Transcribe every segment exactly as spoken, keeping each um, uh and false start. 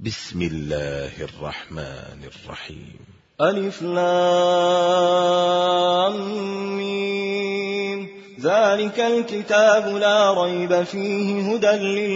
بسم الله الرحمن الرحيم. ألف لام ميم. ذلك الكتاب لا ريب فيه هدى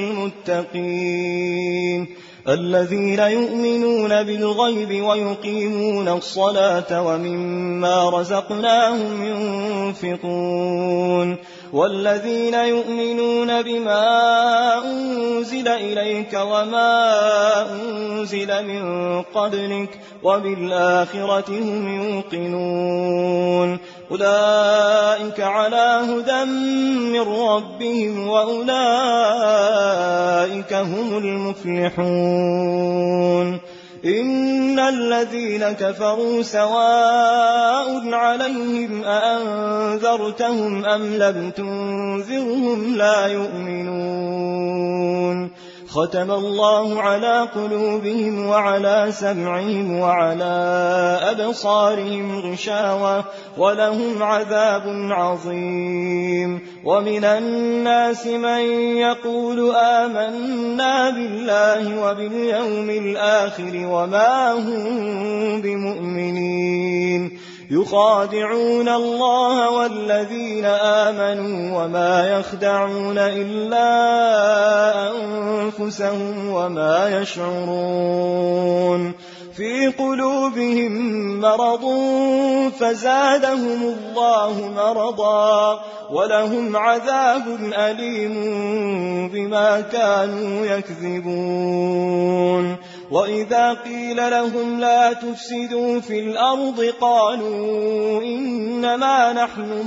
للمتقين الذين يؤمنون بالغيب ويقيمون الصلاة ومما رزقناهم ينفقون والذين يؤمنون بما أنزل إليك وما أنزل من قبلك وبالآخرة هم يوقنون أولئك على هدى من ربهم وأولئك هم المفلحون. إن الذين كفروا سواء عليهم أأنذرتهم أم لم تنذرهم لا يؤمنون. ختم الله على قلوبهم وعلى سمعهم وعلى أبصارهم غشاوة ولهم عذاب عظيم. ومن الناس من يقول آمنا بالله وباليوم الآخر وما هم بمؤمنين يخادعون الله والذين آمنوا وما يخدعون إلا أنفسهم وما يشعرون. في قلوبهم مرض فزادهم الله مرضا ولهم عذاب أليم بما كانوا يكذبون. وإذا قيل لهم لا تفسدوا في الأرض قالوا إنما نحن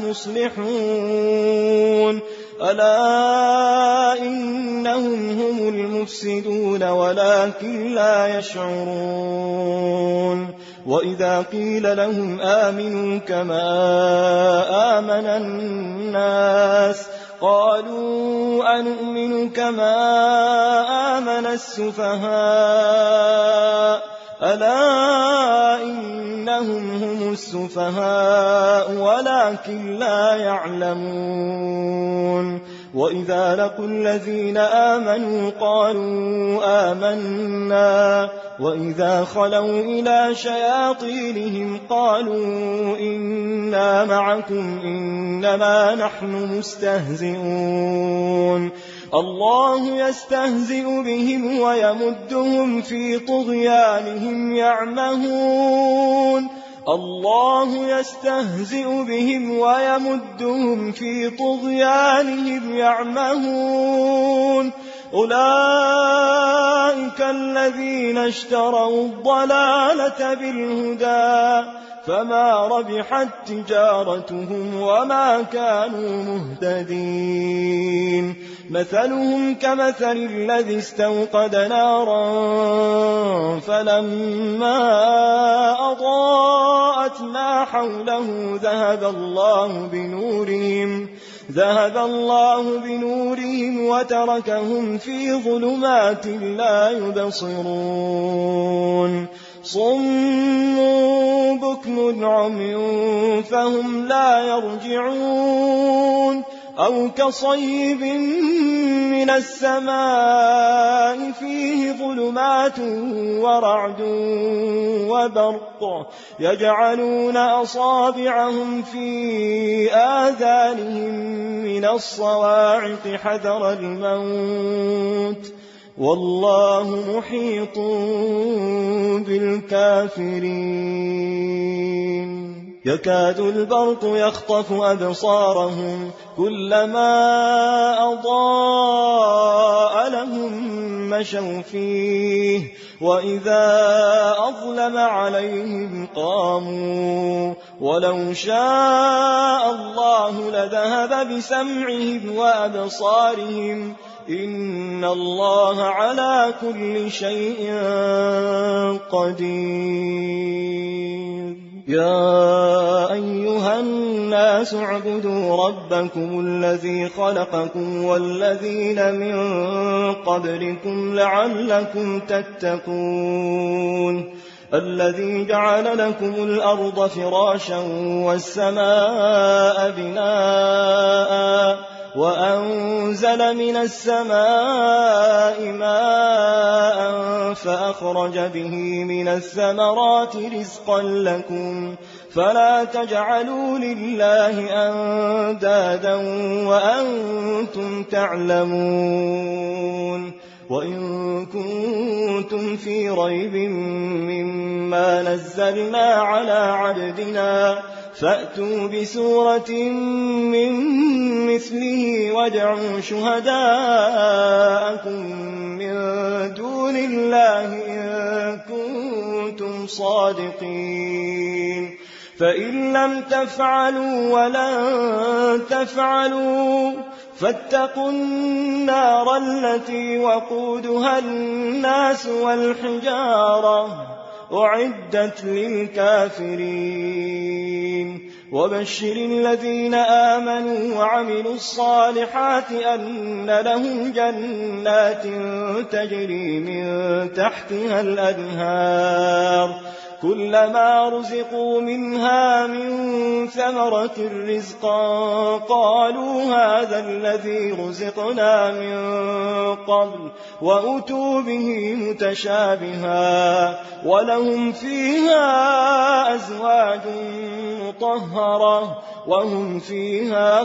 مصلحون ألا إنهم هم المفسدون ولكن لا يشعرون. وإذا قيل لهم آمنوا كما آمن الناس قالوا أنؤمن كما آمن السفهاء ألا إنهم هم السفهاء ولكن لا يعلمون. وإذا لقوا الذين آمنوا قالوا آمنا وإذا خلوا إلى شياطينهم قالوا إنا معكم إنما نحن مستهزئون. الله يستهزئ بهم ويمدهم في طغيانهم يعمهون. الله يستهزئ بهم ويمدهم في طغيانهم يعمهون. أولئك الذين اشتروا الضلالة بالهدى فما ربحت تجارتهم وما كانوا مهتدين. مثلهم كمثل الذي استوقد نارا فلما أضاءت ما حوله ذهب الله بنورهم ذهب الله بنورهم وتركهم في ظلمات لا يبصرون. صم بكم عمي فهم لا يرجعون. أو كصيب من السماء فيه ظلمات ورعد وبرق يجعلون أصابعهم في آذانهم من الصواعق حذر الموت والله محيط بالكافرين. يكاد البرق يخطف أبصارهم كلما أضاء لهم مشوا فيه وإذا أظلم عليهم قاموا ولو شاء الله لذهب بسمعهم وأبصارهم إن الله على كل شيء قدير. يا أيها الناس اعبدوا ربكم الذي خلقكم والذين من قبلكم لعلكم تتقون. الذي جعل لكم الأرض فراشا والسماء بناء وأنزل من السماء ماء فأخرج به من الثمرات رزقا لكم فلا تجعلوا لله أندادا وأنتم تعلمون وإن كنتم في ريب مما نزلنا على عبدنا فأتوا بسورة من مثله وادعوا شهداءكم من دون الله إن كنتم صادقين فإن لم تفعلوا ولن تفعلوا فاتقوا النار التي وقودها الناس والحجارة أعدت للكافرين وبشر الذين آمنوا وعملوا الصالحات أن لهم جنات تجري من تحتها الأنهار كلما رزقوا منها من ثمرة رزقا قالوا هذا الذي رزقنا من قبل وأتوا به متشابها ولهم فيها أزواج مطهرة وهم فيها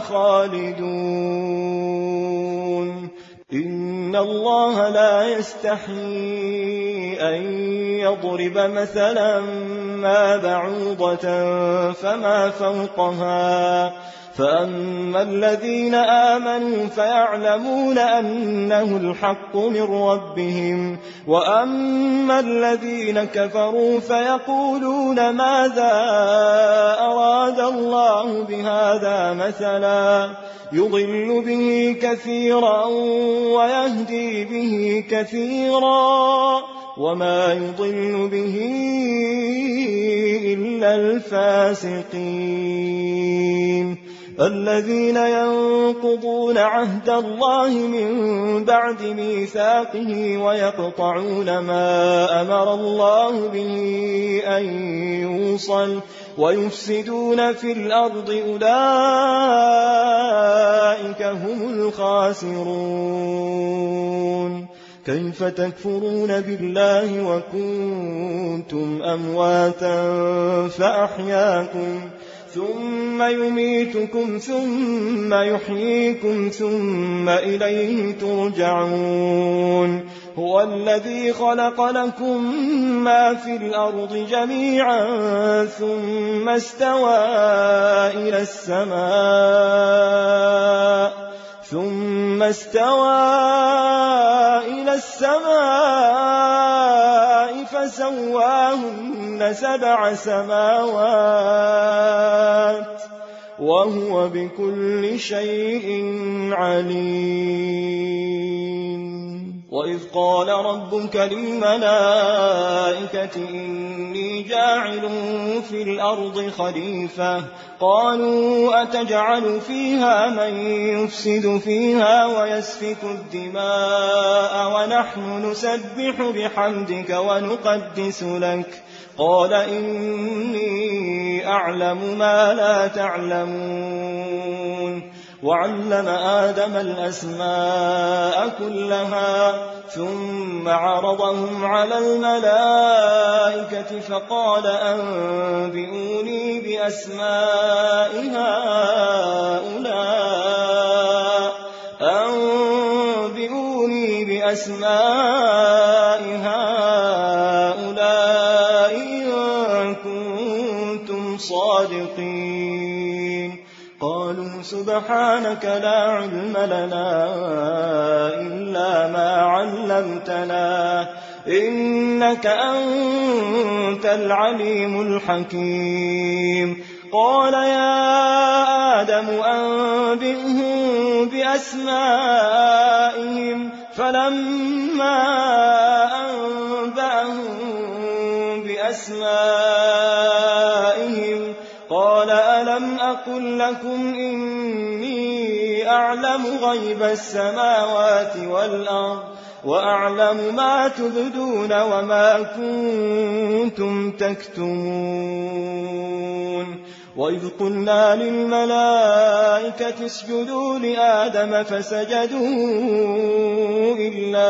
خالدون إن الله لا يستحيي أن يضرب مثلا ما بعوضة فما فوقها فأما الذين آمنوا فيعلمون أنه الحق من ربهم وأما الذين كفروا فيقولون ماذا أراد الله بهذا مثلا يضل به كثيرا ويهدي به كثيرا وما يضل به إلا الفاسقين الذين ينقضون عهد الله من بعد ميثاقه ويقطعون ما أمر الله به أن يوصل ويفسدون في الأرض أولئك هم الخاسرون كيف تكفرون بالله وكنتم أمواتا فأحياكم ثم يميتكم ثم يحييكم ثم إليه ترجعون هو الذي خلق لكم ما في الأرض جميعا ثم استوى إلى السماء ثم استوى إلى السماء فسواهن سبع سماوات وهو بكل شيء عليم وإذ قال ربك للملائكة إني جاعل في الأرض خليفة قالوا أتجعل فيها من يفسد فيها ويسفك الدماء ونحن نسبح بحمدك ونقدس لك قال إني أعلم ما لا تعلمون وعلم آدم الأسماء كلها ثم عرضهم على الملائكة فقال أنبئوني بأسماء هؤلاء أنبئوني بأسماء هؤلاء إن كنتم صادقين قالوا سبحانك لا علم لنا إلا ما علمتنا إنك أنت العليم الحكيم قال يا آدم أنبئهم بأسمائهم فلما أنبأهم بأسمائهم قال ألم أقل لكم إني أعلم غيب السماوات والأرض وأعلم ما تبدون وما كنتم تكتمون وإذ قلنا للملائكة اسجدوا لآدم فسجدوا إلا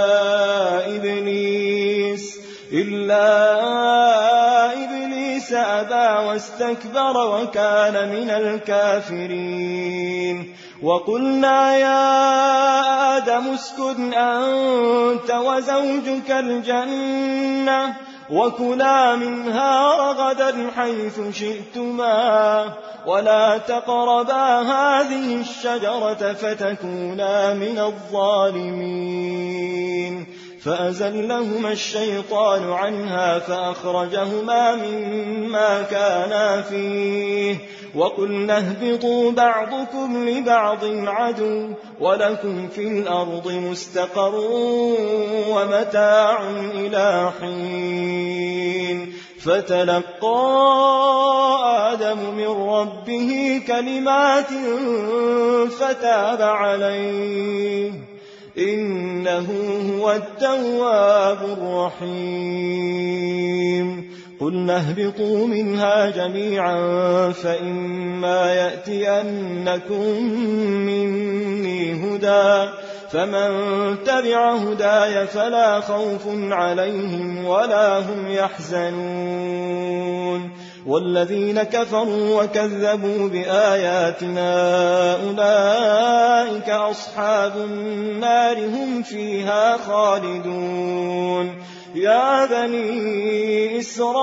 إبليس إلا إبليس أبى واستكبر وكان من الكافرين وقلنا يا آدم اسكن أنت وزوجك الجنة وكلا منها رغدا حيث شئتما ولا تقربا هذه الشجرة فتكونا من الظالمين فأزلهما الشيطان عنها فأخرجهما مما كانا فيه وقلنا اهبطوا بعضكم لبعض عدو ولكم في الأرض مستقر ومتاع إلى حين فتلقى آدم من ربه كلمات فتاب عليه إنه هو التواب الرحيم قلنا اهبطوا منها جميعا فإما يأتينكم مني هدى فمن تبع هداي فلا خوف عليهم ولا هم يحزنون والذين كفروا وكذبوا بآياتنا أولئك أصحاب النار هم فيها خالدون يا بني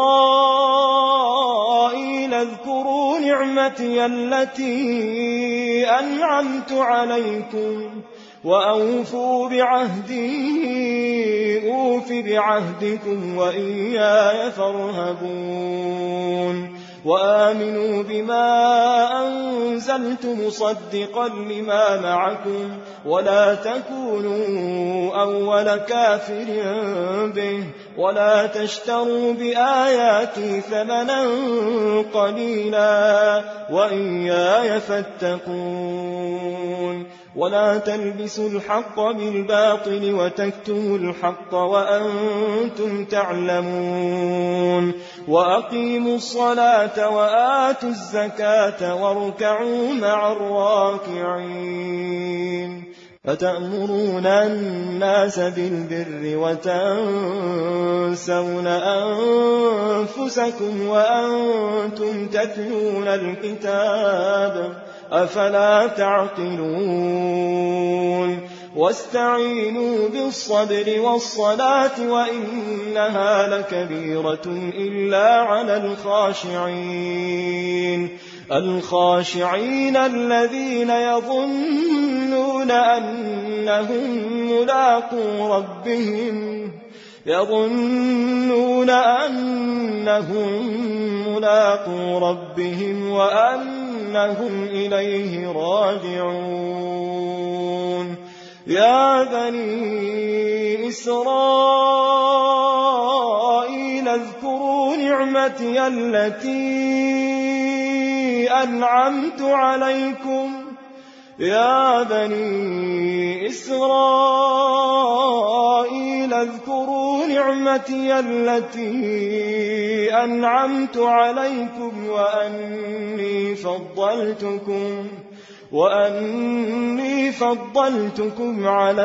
إسرائيل اذكروا نعمتي التي أنعمت عليكم وأوفوا بعهدي أوف بعهدكم وإياي فارهبون وآمنوا بما أنزلت مصدقا لما معكم ولا تكونوا أول كافر به ولا تشتروا بآياتي ثمنا قليلا وإياي فاتقون ولا تلبسوا الحق بالباطل وتكتموا الحق وأنتم تعلمون وأقيموا الصلاة وآتوا الزكاة واركعوا مع الراكعين أتأمرون الناس بالبر وتنسون أنفسكم وأنتم تتلون الكتاب أفلا تعقلون واستعينوا بالصبر والصلاة وإنها لكبيرة إلا على الخاشعين الخاشعين الذين يظنون أنهم ملاقو ربهم يظنون أنهم ملاقو ربهم وأنهم إليه راجعون يا بني إسرائيل اذكروا نعمتي التي أنعمت عليكم يا بني إسرائيل اذكروا نعمتي التي أنعمت عليكم وأني فضلتكم وأني فضلتكم على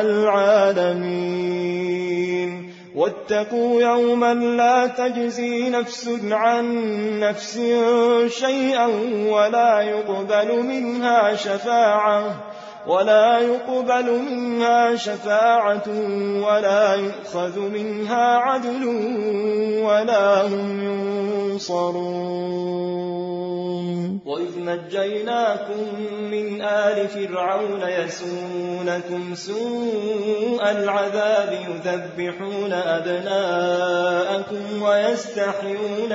العالمين واتقوا يوما لا تجزي نفس عن نفس شيئا ولا يقبل منها شفاعة ولا يقبل منها شفاعة ولا يؤخذ منها عدل ولا هم ينصرون وإذ نجيناكم من آل فرعون يسومونكم سوء العذاب يذبحون أبناءكم ويستحيون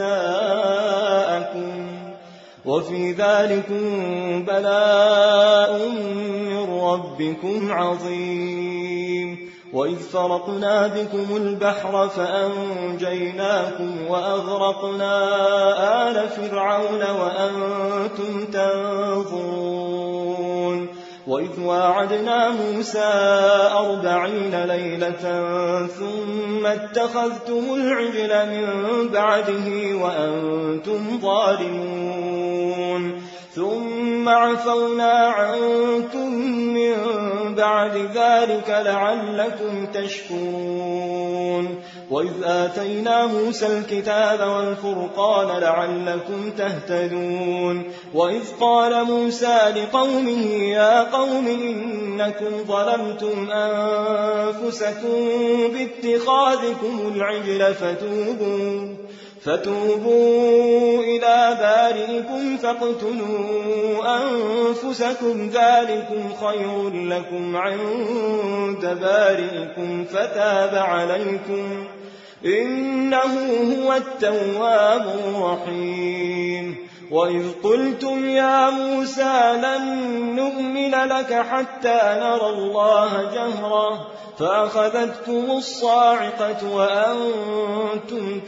نساءكم وفي ذلكم بلاء من ربكم عظيم وإذ فرقنا بكم البحر فأنجيناكم وأغرقنا آل فرعون وأنتم تنظرون وإذ واعدنا موسى أربعين ليلة ثم اتخذتم العجل من بعده وأنتم ظالمون ثم عفونا عنكم من بعد ذلك لعلكم تشكرون وإذ آتينا موسى الكتاب والفرقان لعلكم تهتدون وإذ قال موسى لقومه يا قوم إنكم ظلمتم أنفسكم باتخاذكم العجل فتوبوا فتوبوا إلى بارئكم فاقتلوا أنفسكم ذلكم خير لكم عند بارئكم فتاب عليكم إنه هو التواب الرحيم وإذ قلتم يا موسى لن نؤمن لك حتى نرى الله جهرة فأخذتكم الصاعقة وأنتم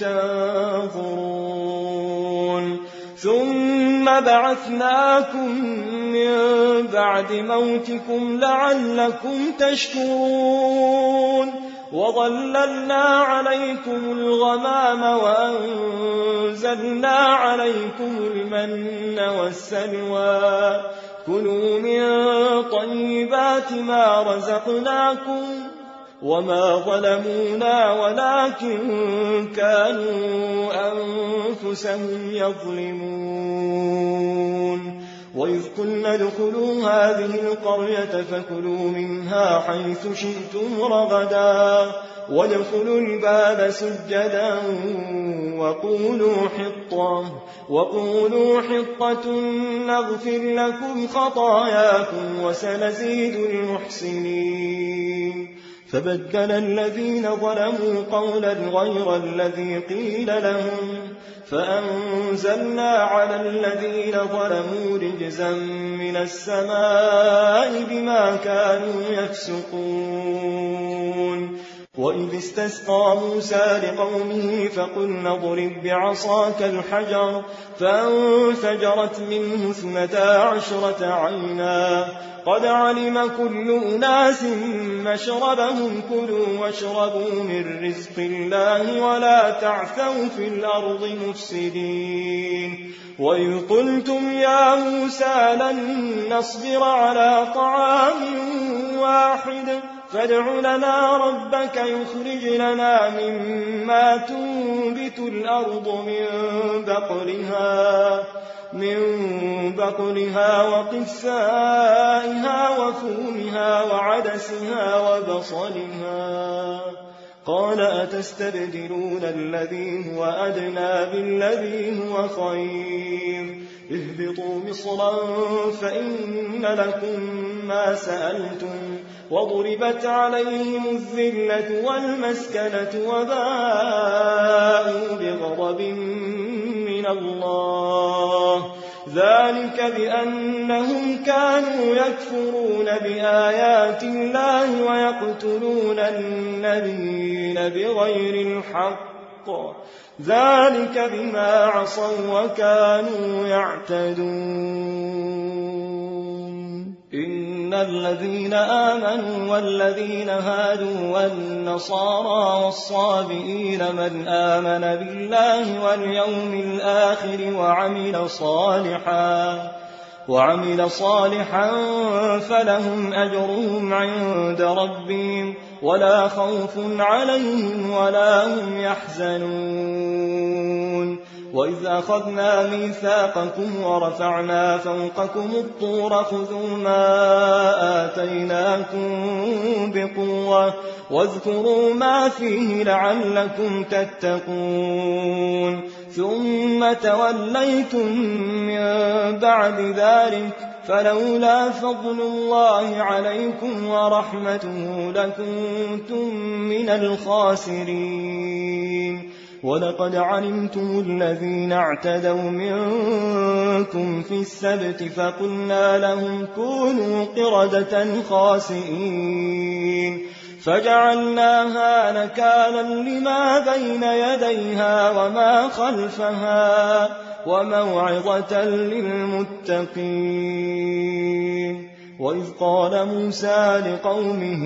تنظرون ثم بعثناكم من بعد موتكم لعلكم تشكرون وظللنا عليكم الغمام وأنزلنا عليكم المن والسلوى كلوا من طيبات ما رزقناكم وما ظلمونا ولكن كانوا أنفسهم يظلمون وإذ قلنا ادخلوا هذه القرية فكلوا منها حيث شئتم رغدا وادخلوا الباب سجدا وقولوا حطة وقولوا حطة نغفر لكم خطاياكم وسنزيد المحسنين فبدل الذين ظلموا قولا غير الذي قيل لهم فأنزلنا على الذين ظلموا رجزا من السماء بما كانوا يفسقون وإذ استسقى موسى لقومه فقلنا اضرب بعصاك الحجر فانفجرت منه اثنتا عشرة عينا قد علم كل أناس مشربهم كلوا واشربوا من رزق الله ولا تعثوا في الأرض مفسدين وإذ قلتم يا موسى لن نصبر على طعام واحد فادع لنا ربك يخرج لنا مما تنبت الأرض من بقلها من بقلها وقثائها وفومها وعدسها وبصلها قال أتستبدلون الذي هو أدنى بالذي هو خير اهبطوا مصرا فإن لكم ما سألتم وضربت عليهم الذلة والمسكنة وباءوا بغضب من الله ذلك بأنهم كانوا يكفرون بآيات الله ويقتلون النبيين بغير الحق ذلك بما عصوا وكانوا يعتدون إن الذين آمنوا والذين هادوا والنصارى والصابئين من آمن بالله واليوم الآخر وعمل صالحا وعمل صالحا فلهم أجرهم عند ربهم ولا خوف عليهم ولا هم يحزنون وإذ أخذنا ميثاقكم ورفعنا فوقكم الطور خذوا ما آتيناكم بقوة واذكروا ما فيه لعلكم تتقون ثم توليتم من بعد ذلك فلولا فضل الله عليكم ورحمته لكنتم من الخاسرين ولقد علمتم الذين اعتدوا منكم في السبت فقلنا لهم كونوا قردة خاسئين فجعلناها نكالا لما بين يديها وما خلفها وموعظة للمتقين وإذ قال موسى لقومه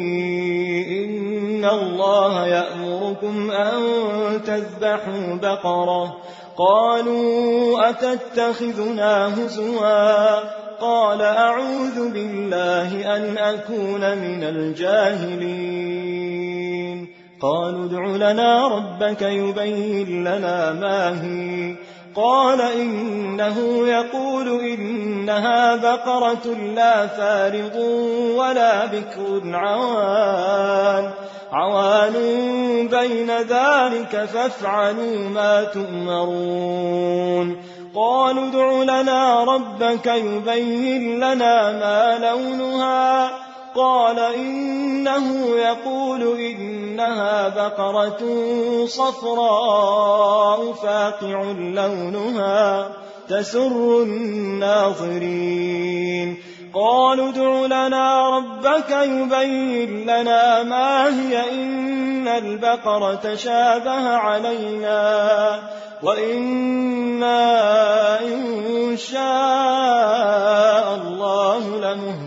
إن الله يأمركم أن تذبحوا بقرة قالوا أتتخذنا هزوا قال أعوذ بالله أن أكون من الجاهلين قالوا ادع لنا ربك يبين لنا ما هي قال إنه يقول إنها بقرة لا فارض ولا بكر عوان عوان بين ذلك فافعلوا ما تؤمرون قالوا ادع لنا ربك يبين لنا ما لونها قال إنه يقول إنها بقرة صفراء فاقع لونها تسر الناظرين قالوا ادع لنا ربك يبين لنا ما هي إن البقرة شابه علينا وإنا إن شاء الله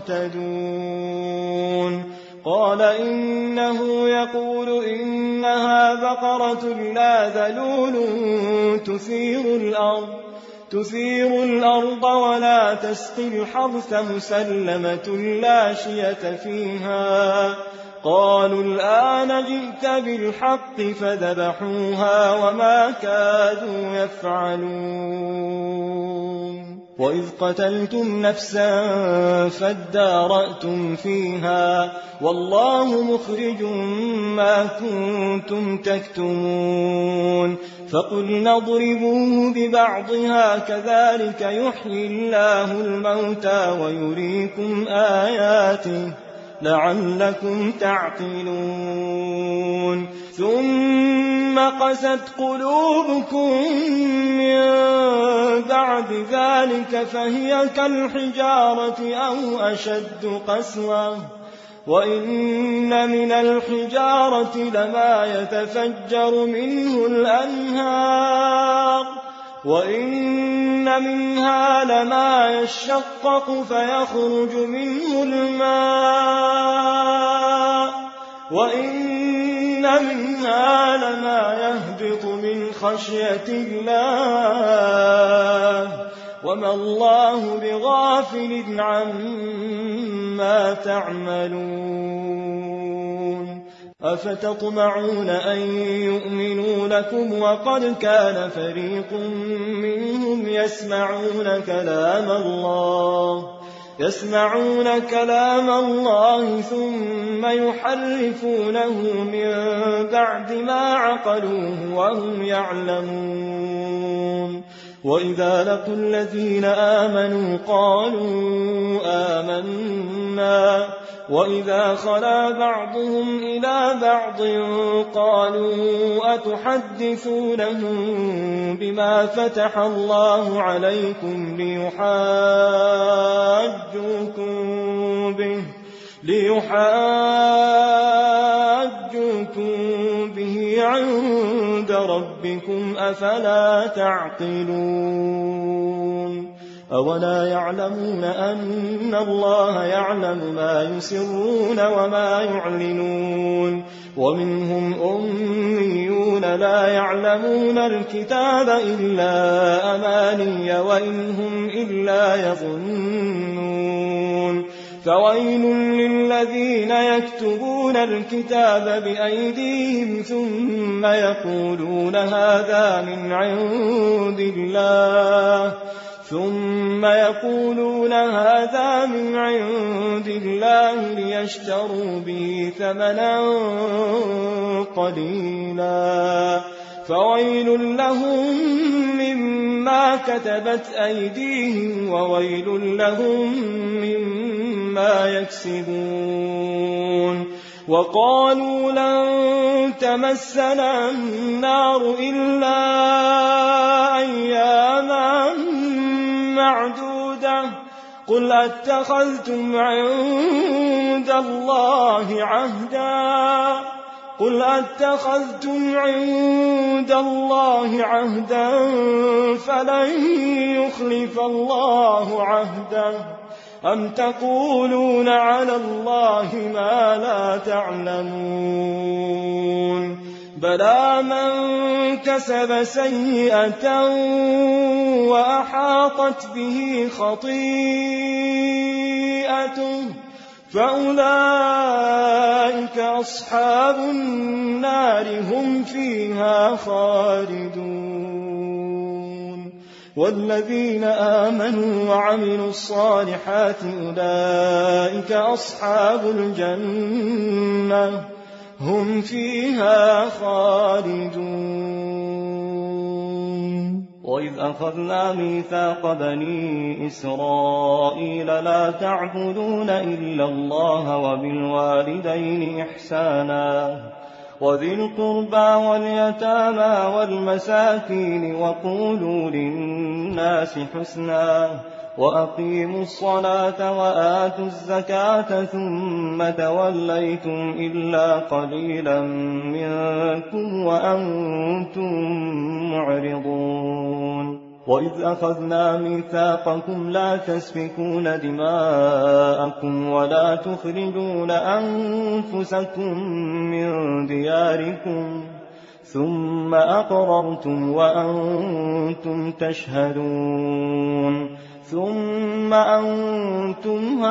لمهتدون قال إنه يقول إنها بقرة لا ذلول تثير الأرض تثير الأرض ولا تسقي الحرث مسلمة لا شية فيها قالوا الآن جئت بالحق فذبحوها وما كادوا يفعلون وإذ قتلتم نفسا فادارأتم فيها والله مخرج ما كنتم تكتمون فقلنا اضربوه ببعضها كذلك يحيي الله الموتى ويريكم آياته لعلكم تعقلون ثم قست قلوبكم من بعد ذلك فهي كالحجارة أو أشد قسوة وإن من الحجارة لما يتفجر منه الأنهار وإن منها لما يشقق فيخرج منه الماء وإن منها لما يهبط من خشية الله وما الله بغافل عما تعملون أفتطمعون أن يؤمنوا لكم وقد كان فريق منهم يسمعون كلام الله يسمعون كلام الله ثم يحرفونه من بعد ما عقلوه وهم يعلمون وإذا لقوا الذين آمنوا قالوا آمنا وإذا خلا بعضهم إلى بعض قالوا أتحدثونهم بما فتح الله عليكم ليحاجوكم به ليحاجوكم به عند ربكم أفلا تعقلون أولا يعلمون أن الله يعلم ما يسرون وما يعلنون ومنهم أميون لا يعلمون الكتاب إلا أماني وإن هم إلا يظنون فويل للذين يكتبون الكتاب بأيديهم ثم يقولون هذا من عند الله ثم يقولون هذا من عند الله ليشتروا به ثمنا قليلا فويل لهم مما كتبت أيديهم وويل لهم مما يكسبون وقالوا لن تمسنا النار إلا أياما معدودة قل أتخذتم عند الله عهدا قل أتخذتم عند الله عهدا فلن يخلف الله عهده أم تقولون على الله ما لا تعلمون بلى من كسب سيئة وأحاطت به خطيئته فأولئك أصحاب النار هم فيها خالدون والذين آمنوا وعملوا الصالحات أولئك أصحاب الجنة هم فيها خالدون وإذ أخذنا ميثاق بني إسرائيل لا تعبدون إلا الله وبالوالدين إحسانا وذي القربى واليتامى والمساكين وقولوا للناس حسنا وأقيموا الصلاة وآتوا الزكاة ثم توليتم إلا قليلا منكم وأنتم معرضون وإذ أخذنا ميثاقكم لا تسفكون دماءكم ولا تخرجون أنفسكم من دياركم ثم أقررتم وأنتم تشهدون ثم أنتم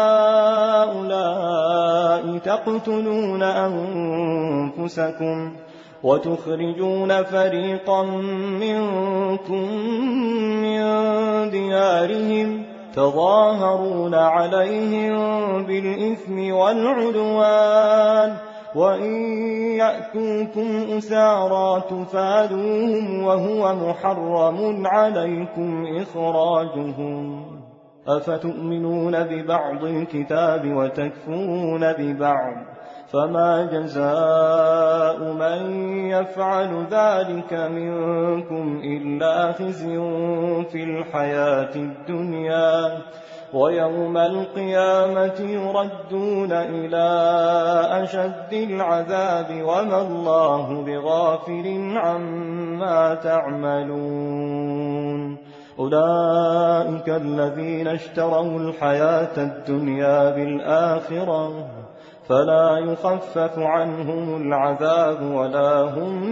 هؤلاء تقتلون أنفسكم وتخرجون فريقا منكم من ديارهم تظاهرون عليهم بالإثم والعدوان وإن يأتوكم أسارى تفادوهم وهو محرم عليكم إخراجهم أفتؤمنون ببعض الكتاب وتكفرون ببعض فما جزاء من يفعل ذلك منكم إلا خزي في الحياة الدنيا ويوم القيامة يردون إلى أشد العذاب وما الله بغافل عما تعملون أولئك الذين اشتروا الحياة الدنيا بالآخرة فلا يخفف عنهم العذاب ولا هم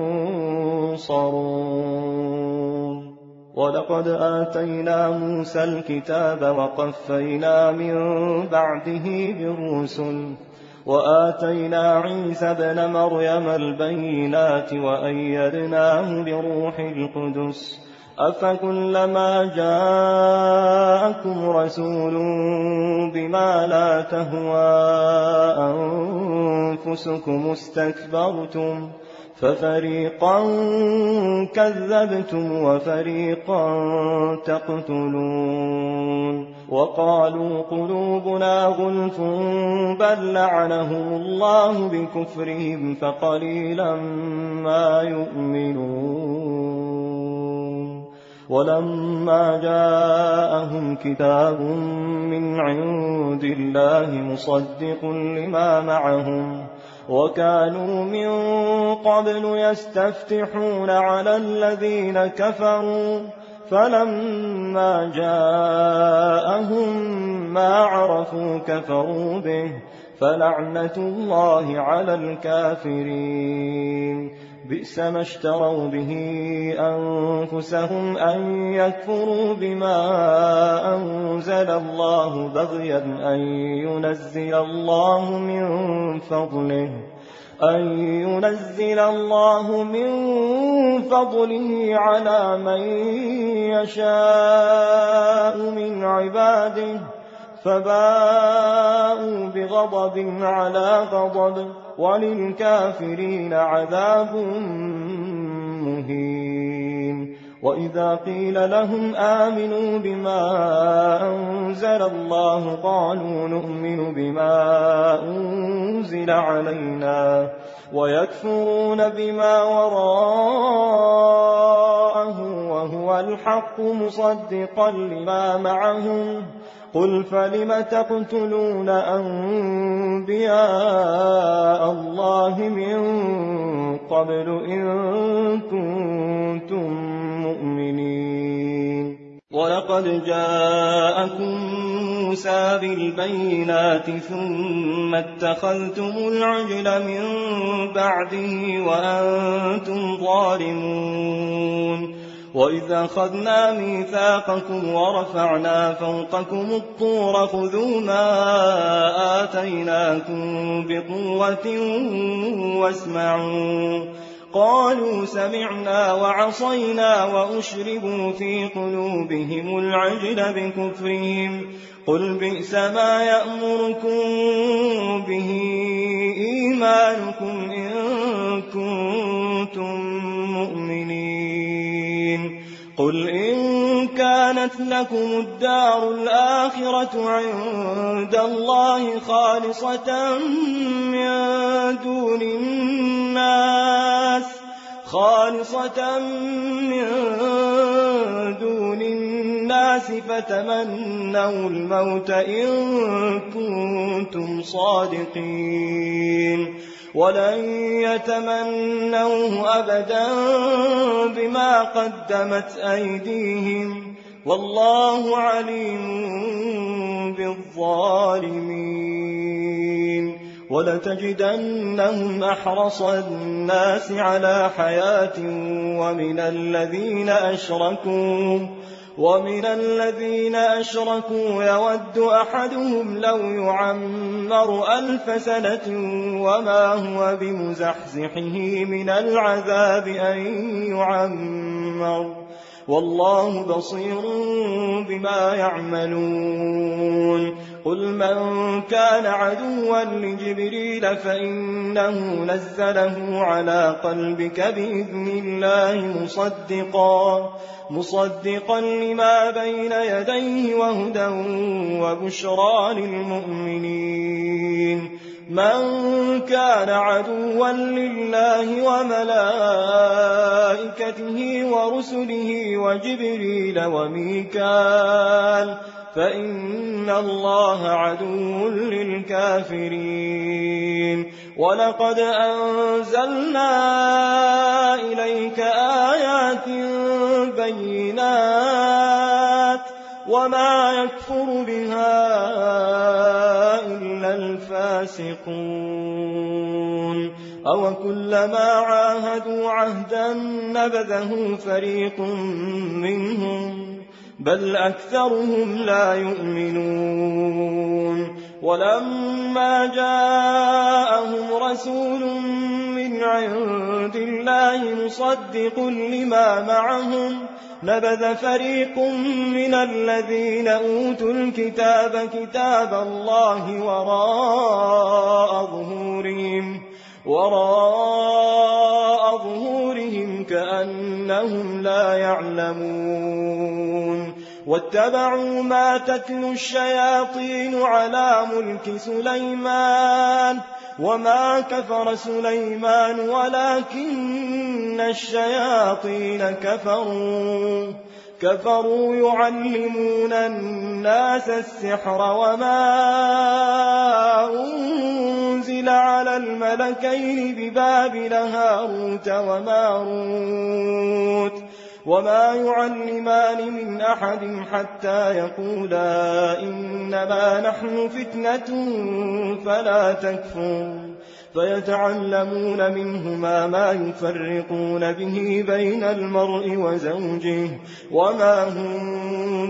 ينصرون ولقد آتينا موسى الكتاب وقفينا من بعده بالرسل وآتينا عيسى ابن مريم البينات وأيدناه بروح القدس أفكلما جاءكم رسول بما لا تهوى أنفسكم استكبرتم ففريقا كذبتم وفريقا تقتلون وقالوا قلوبنا غلف بل لعنهم الله بكفرهم فقليلا ما يؤمنون ولما جاءهم كتاب من عند الله مصدق لما معهم وكانوا من قبل يستفتحون على الذين كفروا فلما جاءهم ما عرفوا كفروا به فلعنة الله على الكافرين بئس ما اشتروا به أنفسهم أن يكفروا بما أنزل الله بغيا أن ينزل الله من فضله أن ينزل الله من فضله على من يشاء من عباده فباءوا بغضب على غضب وللكافرين عذاب مهين وإذا قيل لهم آمنوا بما أنزل الله قالوا نؤمن بما أنزل علينا ويكفرون بما وراءه وهو الحق مصدقا لما معهم قل فلم تقتلون أنبياء الله من قبل إن كنتم مؤمنين ولقد جاءكم موسى بالبينات ثم اتخذتم العجل من بعده وأنتم ظالمون وإذ أخذنا ميثاقكم ورفعنا فوقكم الطور خذوا ما آتيناكم بقوة واسمعوا قالوا سمعنا وعصينا وأشربوا في قلوبهم العجل بكفرهم قل بئس ما يأمركم به إيمانكم إن كنتم مؤمنين قل إن كانت لكم الدار الآخرة عند الله خالصة من دون الناس خالصة من دون الناس فتمنوا الموت إن كنتم صادقين ولن يتمنوه أبدا بما قدمت أيديهم والله عليم بالظالمين ولتجدنهم أحرص الناس على حياة ومن الذين أشركوا ومن الذين أشركوا يود أحدهم لو يعمر ألف سنة وما هو بمزحزحه من العذاب أن يعمر والله بصير بما يعملون قل من كان عدوا لجبريل فإنه نزله على قلبك بإذن الله مصدقا مصدقا لما بين يديه وهدى وبشرى للمؤمنين من كان عدوا لله وملائكته ورسله وجبريل وميكال فإن الله عدو للكافرين ولقد أنزلنا إليك آيات بينات وما يكفر بها إلا الفاسقون أو كلما عاهدوا عهدا نبذه فريق منهم بل أكثرهم لا يؤمنون ولما جاءهم رسول من عند الله مصدق لما معهم نبذ فريق من الذين أوتوا الكتاب كتاب الله وراء ظهورهم وراء ظهورهم كأنهم لا يعلمون واتبعوا ما تتلو الشياطين على ملك سليمان وما كفر سليمان ولكن الشياطين كفروا كفروا يعلمون الناس السحر وما أنزل على الملكين ببابل هاروت وماروت وما يعلمان من أحد حتى يقولا إنما نحن فتنة فلا تكفر فيتعلمون منهما ما يفرقون به بين المرء وزوجه وما هم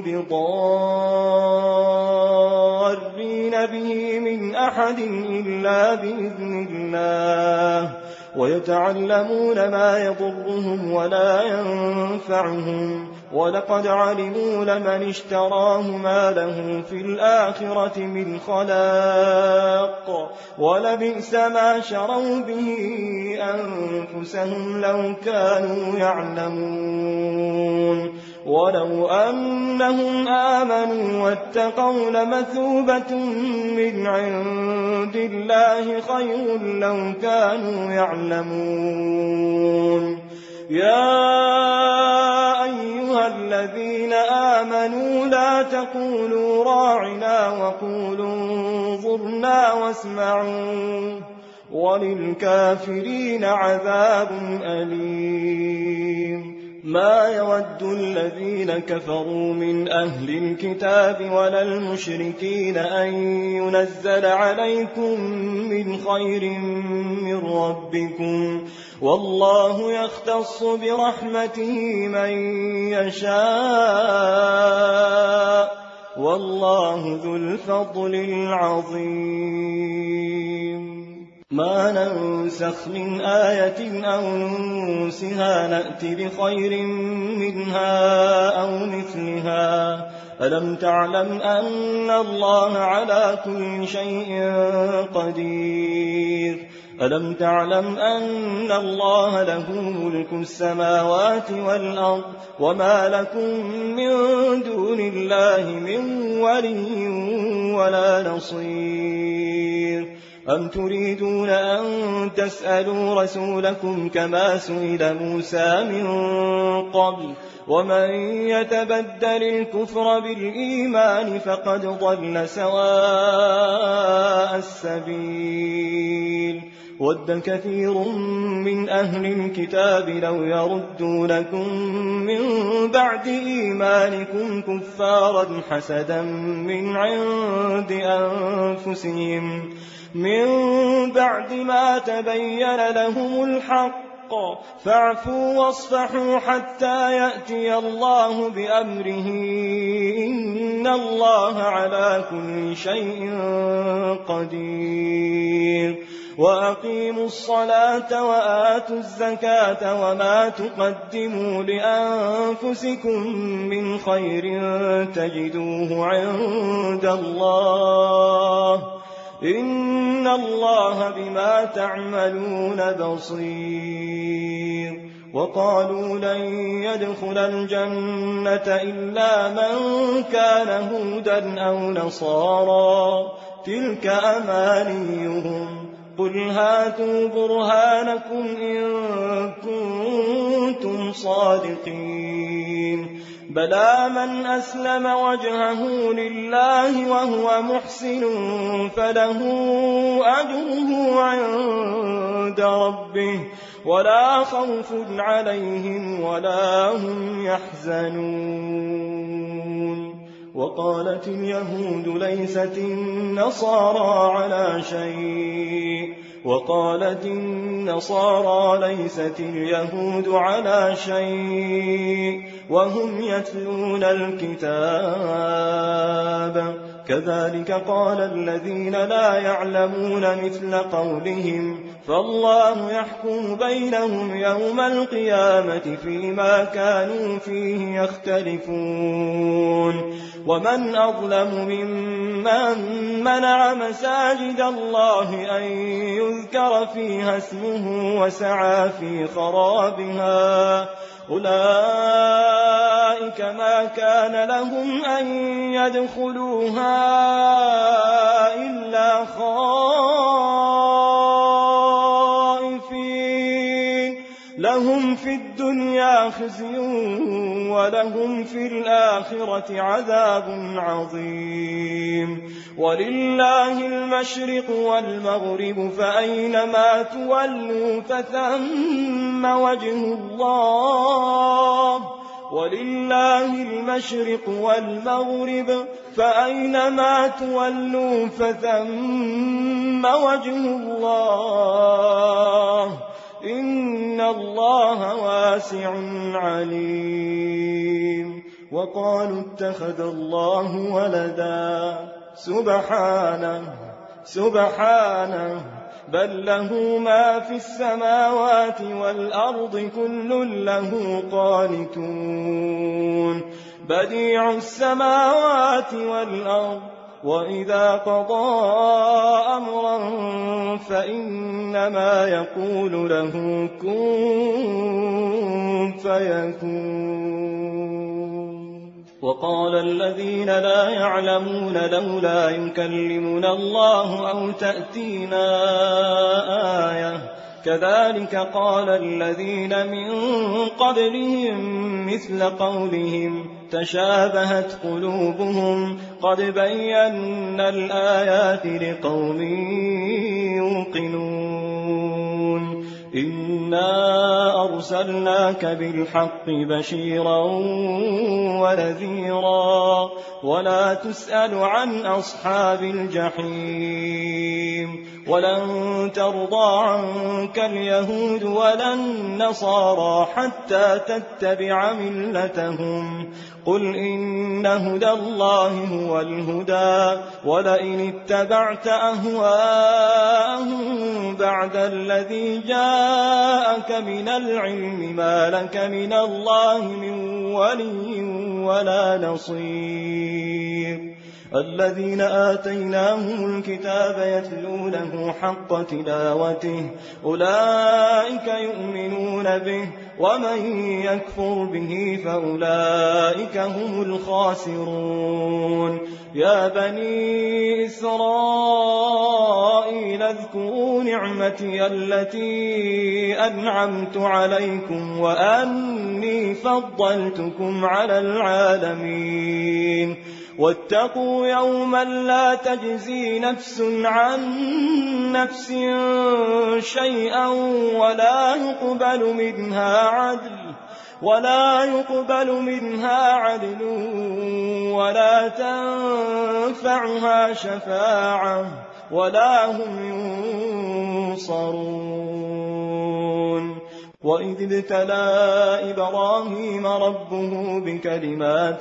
بضارين به من أحد إلا بإذن الله ويتعلمون ما يضرهم ولا ينفعهم ولقد علموا لمن اشتراه ما له في الآخرة من خلاق ولبئس ما شروا به أنفسهم لو كانوا يعلمون ولو أنهم آمنوا واتقوا لمثوبة من عند الله خير لو كانوا يعلمون يا أيها الذين آمنوا لا تقولوا راعنا وقولوا انظرنا واسمعوا وللكافرين عذاب أليم ما يود الذين كفروا من أهل الكتاب ولا المشركين أن ينزل عليكم من خير من ربكم والله يختص برحمته من يشاء والله ذو الفضل العظيم ما ننسخ من آية أو ننسها نأت بخير منها أو مثلها ألم تعلم أن الله على كل شيء قدير ألم تعلم أن الله له ملك السماوات والأرض وما لكم من دون الله من ولي ولا نصير أم تريدون أن تسألوا رسولكم كما سئل موسى من قبل ومن يتبدل الكفر بالإيمان فقد ضل سواء السبيل ود كثير من أهل الكتاب لو يردونكم من بعد إيمانكم كفارا حسدا من عند أنفسهم من بعد ما تبين لهم الحق فاعفوا واصفحوا حتى يأتي الله بأمره إن الله على كل شيء قدير وأقيموا الصلاة وآتوا الزكاة وما تقدموا لأنفسكم من خير تجدوه عند الله إن الله بما تعملون بصير وقالوا لن يدخل الجنة إلا من كان هودا أو نصارى تلك أمانيهم قل هاتوا برهانكم إن كنتم صادقين بلى من أسلم وجهه لله وهو محسن فله أجره عند ربه ولا خوف عليهم ولا هم يحزنون وقالت اليهود ليست النصارى على شيء وقالت النصارى ليست اليهود على شيء وهم يتلون الكتاب كذلك قال الذين لا يعلمون مثل قولهم فالله يحكم بينهم يوم القيامة فيما كانوا فيه يختلفون ومن أظلم ممن منع مساجد الله أن يذكر فيها اسمه وسعى في خرابها أولئك ما كان لهم أن يدخلوها إلا خائفين لهم في الدنيا خزي ولهم في الآخرة عذاب عظيم ولله المشرق والمغرب فأينما تولوا فثم وجه الله ولله المشرق والمغرب فأينما تولوا فثم وجه الله إن الله واسع عليم وقالوا اتخذ الله ولدا سبحانه سبحانه بل له ما في السماوات والأرض كل له قانتون بديع السماوات والأرض وإذا قضى أمرا فإنما يقول له كن فيكون وقال الذين لا يعلمون لولا يكلمنا الله أو تأتينا آية كذلك قال الذين من قبلهم مثل قولهم تشابهت قلوبهم قد بينا الآيات لقوم يوقنون إن إنا أرسلناك بالحق بشيرا ونذيرا ولا تسأل عن أصحاب الجحيم ولن ترضى عنك اليهود ولا النصارى حتى تتبع ملتهم قل إن هدى الله هو الهدى ولئن اتبعت أهواءهم بعد الذي جاءك من العلم ما لك من الله من ولي ولا نصير الذين آتيناهم الكتاب يتلونه حق تلاوته أولئك يؤمنون به ومن يكفر به فأولئك هم الخاسرون يا بني إسرائيل اذكروا نعمتي التي أنعمت عليكم وأني فضلتكم على العالمين واتقوا يوما لا تجزي نفس عن نفس شيئا ولا يقبل منها عدل ولا يقبل منها عدل ولا تنفعها شفاعة ولا هم ينصرون وإذ ابتلى إبراهيم ربه بكلمات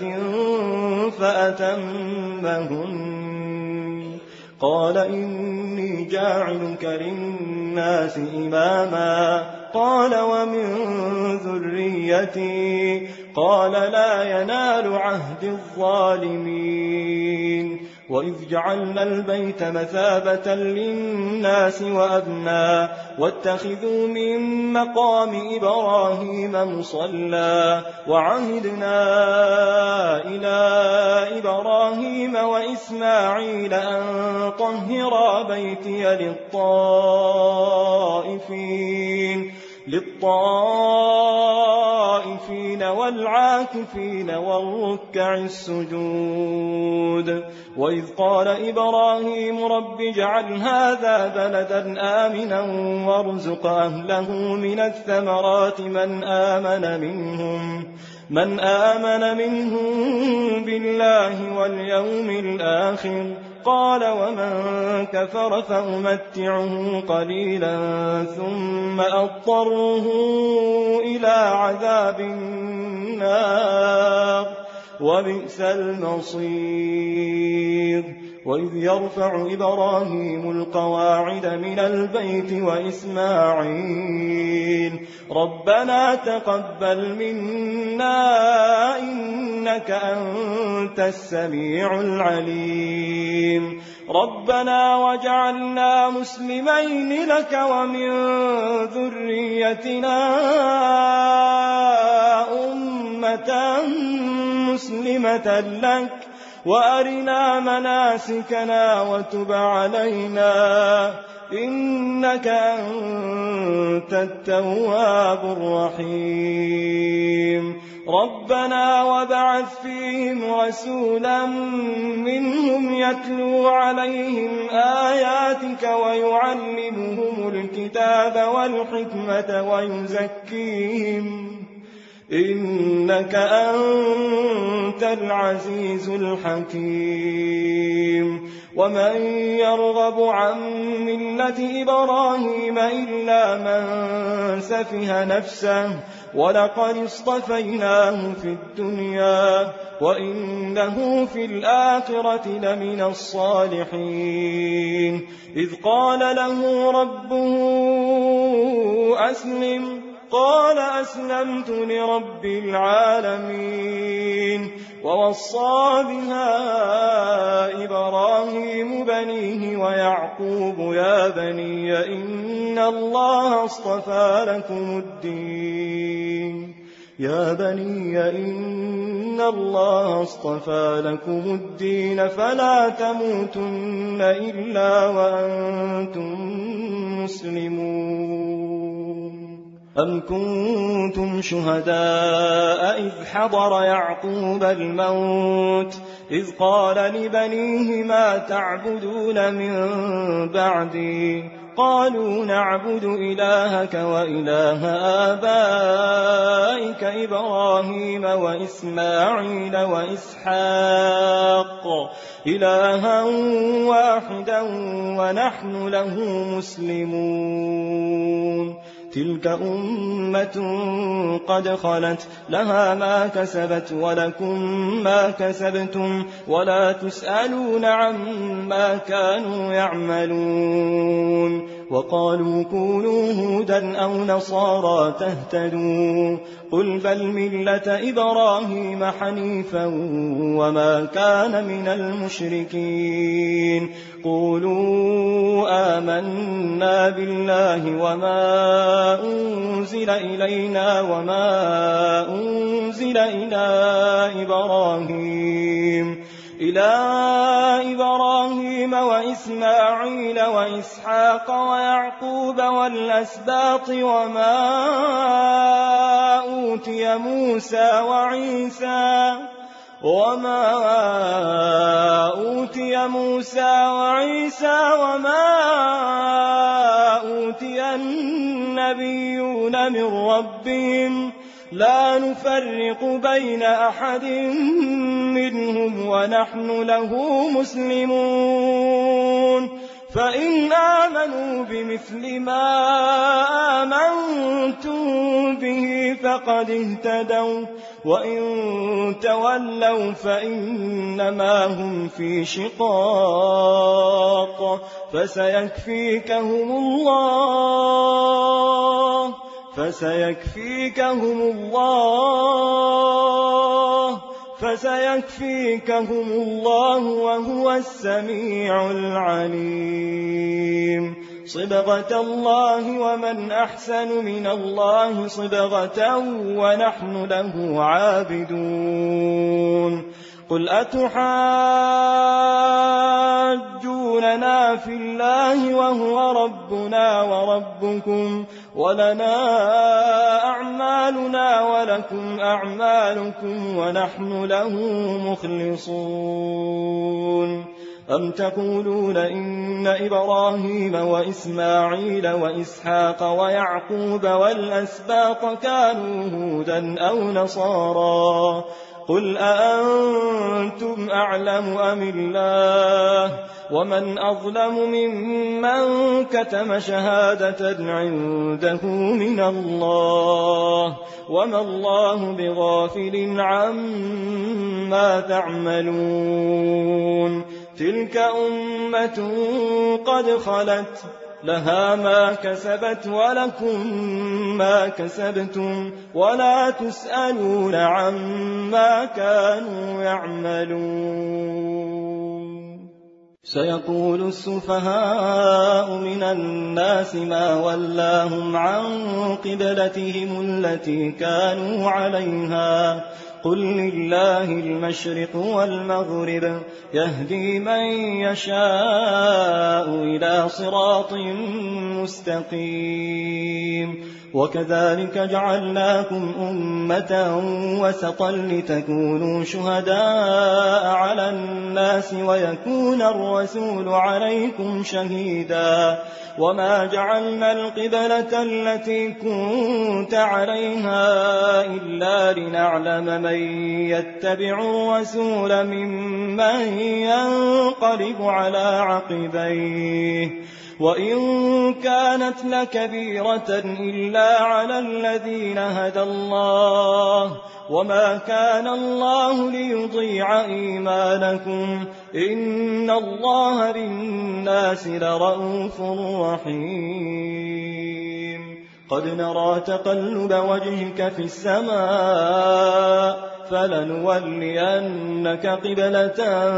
فأتمهن قال إني جاعلك للناس إماما قال ومن ذريتي قال لا ينال عهد الظالمين وإذ جعلنا البيت مثابة للناس وأمنا واتخذوا من مقام إبراهيم مصلى وعهدنا إلى إبراهيم وإسماعيل أن طهرا بيتي للطائفين للطائفين والعاكفين والركع السجود وإذ قال إبراهيم رب اجعل هذا بلدا آمنا وارزق أهله من الثمرات من آمن منهم من آمن منهم بالله واليوم الآخر قال ومن كفر فأمتعه قليلا ثم أضطره إلى عذاب النار وبئس المصير وإذ يرفع إبراهيم القواعد من البيت وإسماعيل ربنا تقبل منا إنك أنت السميع العليم ربنا وجعلنا مسلمين لك ومن ذريتنا أمة مسلمة لك وأرنا مناسكنا وتب علينا إنك أنت التواب الرحيم ربنا وابعث فيهم رسولا منهم يتلو عليهم آياتك ويعلمهم الكتاب والحكمة ويزكيهم إنك أنت العزيز الحكيم ومن يرغب عن ملة إبراهيم إلا من سفه نفسه ولقد اصطفيناه في الدنيا وإنه في الآخرة لمن الصالحين إذ قال له ربه أسلم قال أسلمت لرب العالمين ووصى بها إبراهيم بنيه ويعقوب يا بني إن الله اصطفى لكم الدين يا بني إن الله اصطفى لكم الدين فلا تموتن إلا وأنتم مسلمون أم كنتم شهداء إذ حضر يعقوب الموت إذ قال لبنيه ما تعبدون من بعدي قالوا نعبد إلهك وإله آبائك إبراهيم وإسماعيل وإسحاق إلها واحدا ونحن له مسلمون تلك أمة قد خلت لها ما كسبت ولكم ما كسبتم ولا تسألون عما كانوا يعملون وقالوا كونوا هودا أو نصارى تهتدوا قل بل ملة إبراهيم حنيفا وما كان من المشركين قولوا آمنا بالله وما أنزل إلينا وما أنزل إلى إبراهيم إلى إبراهيم وإسماعيل وإسحاق ويعقوب والأسباط وما أوتي موسى وعيسى وما أوتي موسى وعيسى وما أوتي النبيون من ربهم لا نفرق بين أحد منهم ونحن له مسلمون فإن آمنوا بمثل ما آمنتم به فقد اهتدوا وإن تولوا فإنما هم في شقاق فسيكفيكهم الله فسيكفيكهم الله فسيكفيكهم الله وهو السميع العليم صبغة الله ومن أحسن من الله صبغة ونحن له عابدون قل أتحاجوننا في الله وهو ربنا وربكم ولنا أعمالنا ولكم أعمالكم ونحن له مخلصون أم تقولون إن إبراهيم وإسماعيل وإسحاق ويعقوب والأسباط كانوا هودا أو نصارى قل أأنتم أعلم أم الله ومن أظلم ممن كتم شهادة عنده من الله وما الله بغافل عما تعملون تلك أمة قد خلت لها ما كسبت ولكم ما كسبتم ولا تسألون عما كانوا يعملون سيقول السفهاء من الناس ما ولاهم عن قبلتهم التي كانوا عليها قل لله المشرق والمغرب يهدي من يشاء إلى صراط مستقيم وكذلك جعلناكم أمة وسطا لتكونوا شهداء على الناس ويكون الرسول عليكم شهيدا وما جعلنا القبلة التي كنت عليها إلا لنعلم من يتبع الرسول ممن ينقلب على عقبيه وإن كانت لكبيرة إلا على الذين هدى الله وما كان الله ليضيع إيمانكم إن الله بالناس لرءوف رحيم قد نرى تقلب وجهك في السماء فلنولينك قبلة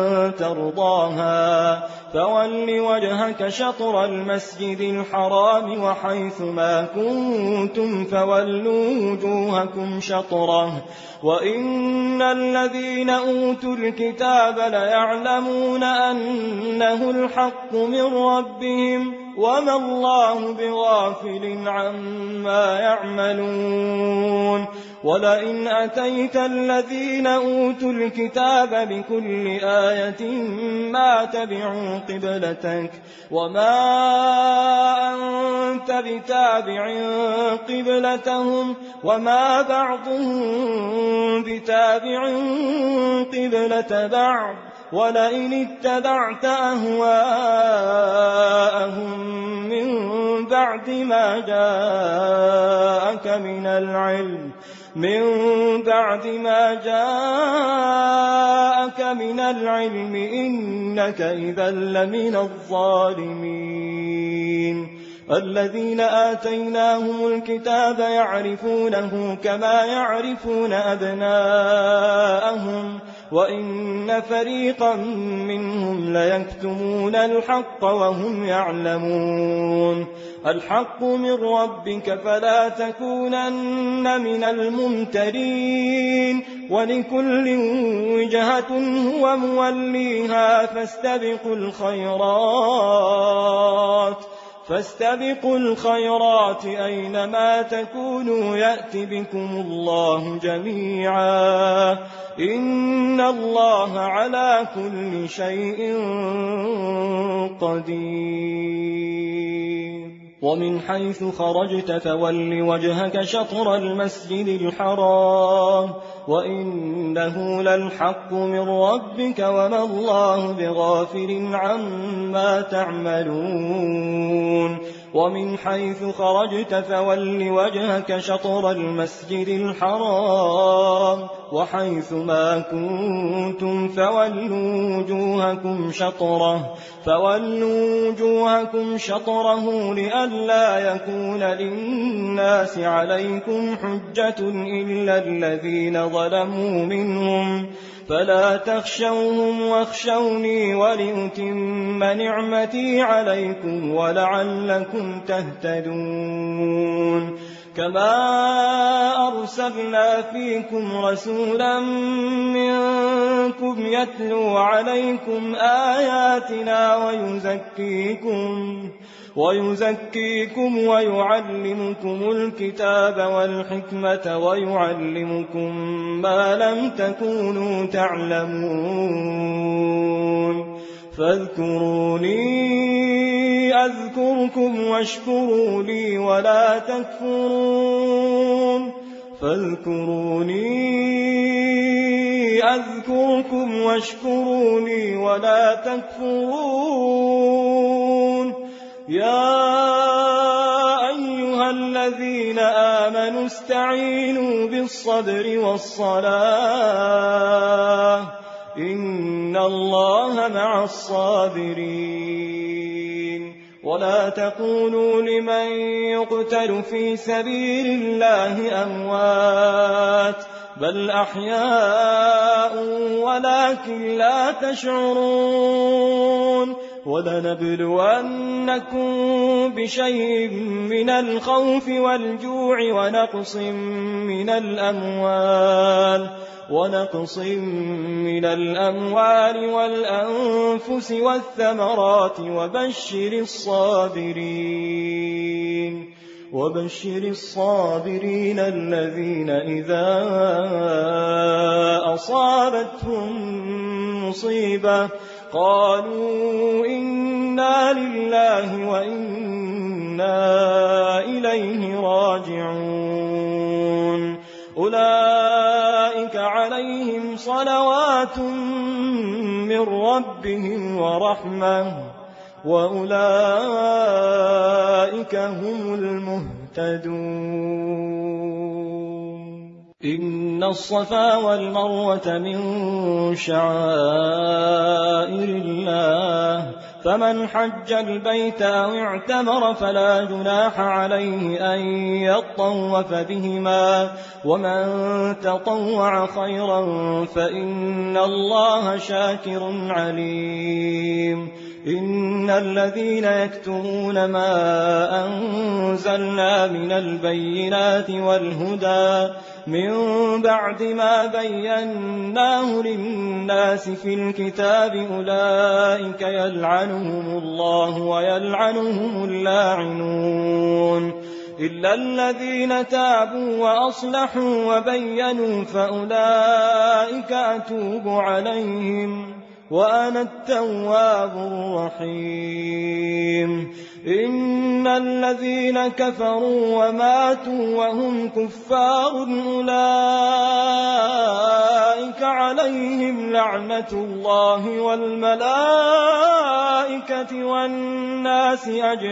ترضاها فول وجهك شطر المسجد الحرام وحيث ما كنتم فولوا وجوهكم شطره وإن الذين أوتوا الكتاب ليعلمون أنه الحق من ربهم وما الله بغافل عما يعملون ولئن أتيت الذين أوتوا الكتاب بكل آية ما تبعوا قبلتك وما أنت بتابع قبلتهم وما بعضهم بتابع قبلة بعض ولئن اتبعت أهواءهم من بعد ما جاءك من العلم من بعد ما جاءك من العلم إنك إذا لمن الظالمين الذين آتيناهم الكتاب يعرفونه كما يعرفون أبناءهم وإن فريقا منهم ليكتمون الحق وهم يعلمون الحق من ربك فلا تكونن من الممترين ولكل وجهة هو موليها فاستبقوا الخيرات فاستبقوا الخيرات أينما تكونوا يأت بكم الله جميعا إن الله على كل شيء قدير ومن حيث خرجت فول وجهك شطر المسجد الحرام وإنه للحق من ربك وما الله بغافل عما تعملون ومن حيث خرجت فول وجهك شطر المسجد الحرام وحيث ما كنتم فولوا وجوهكم شطره فولوا وجوهكم شطره لئلا يكون للناس عليكم حجة إلا الذين ظلموا منهم فلا تخشوهم واخشوني ولأتم نعمتي عليكم ولعلكم تهتدون كما أرسلنا فيكم رسولا منكم يتلو عليكم آياتنا ويزكيكم ويزكيكم ويعلمكم الكتاب والحكمة ويعلمكم ما لم تكونوا تعلمون فاذكروني أذكركم واشكروا لي ولا تكفرون فاذكروني أذكركم واشكروا لي ولا تكفرون يا أيها الذين آمنوا استعينوا بالصبر والصلاة إن الله مع الصابرين ولا تقولوا لمن يقتل في سبيل الله أموات بل أحياء ولكن لا تشعرون ولنبلونكم بشيء من الخوف والجوع ونقص من الأموال ونقص من الأموال والأنفس والثمرات وبشر الصابرين وبشر الصابرين الذين إذا أصابتهم مصيبة قالوا إنا لله وإنا إليه راجعون أولئك عليهم صلوات من ربهم ورحمة وأولئك هم المهتدون إن الصفا والمروة من شعائر الله فمن حج البيت أو اعتمر فلا جناح عليه أن يطوف بهما ومن تطوع خيرا فإن الله شاكر عليم إن الذين يكتمون ما أنزلنا من البينات والهدى من بعد ما بيناه للناس في الكتاب أولئك يلعنهم الله ويلعنهم اللاعنون إلا الذين تابوا وأصلحوا وبينوا فأولئك أتوب عليهم وأنا التواب الرحيم إن الذين كفروا وماتوا وهم كفار أولئك عليهم لعنة الله والملائكة والناس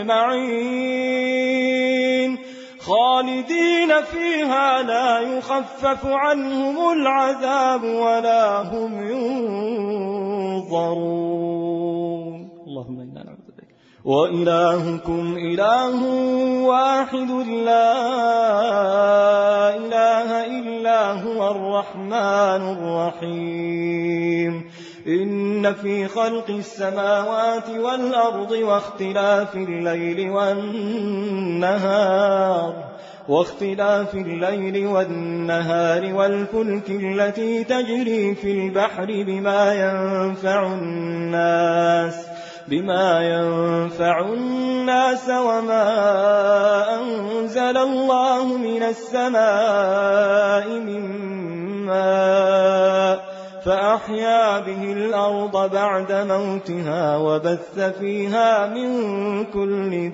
أجمعين خالدين فيها لا يخفف عنهم العذاب ولا هم ينظرون. اللهم إنا نعوذ بك. وإلهكم إله واحد لا إله إلا هو الرحمن الرحيم إن في خلق السماوات والأرض واختلاف الليل والنهار واختلاف الليل والنهار والفلك التي تجري في البحر بما ينفع الناس بما ينفع الناس وما أنزل الله من السماء من ماء فأحيا به الأرض بعد موتها وبث فيها من كل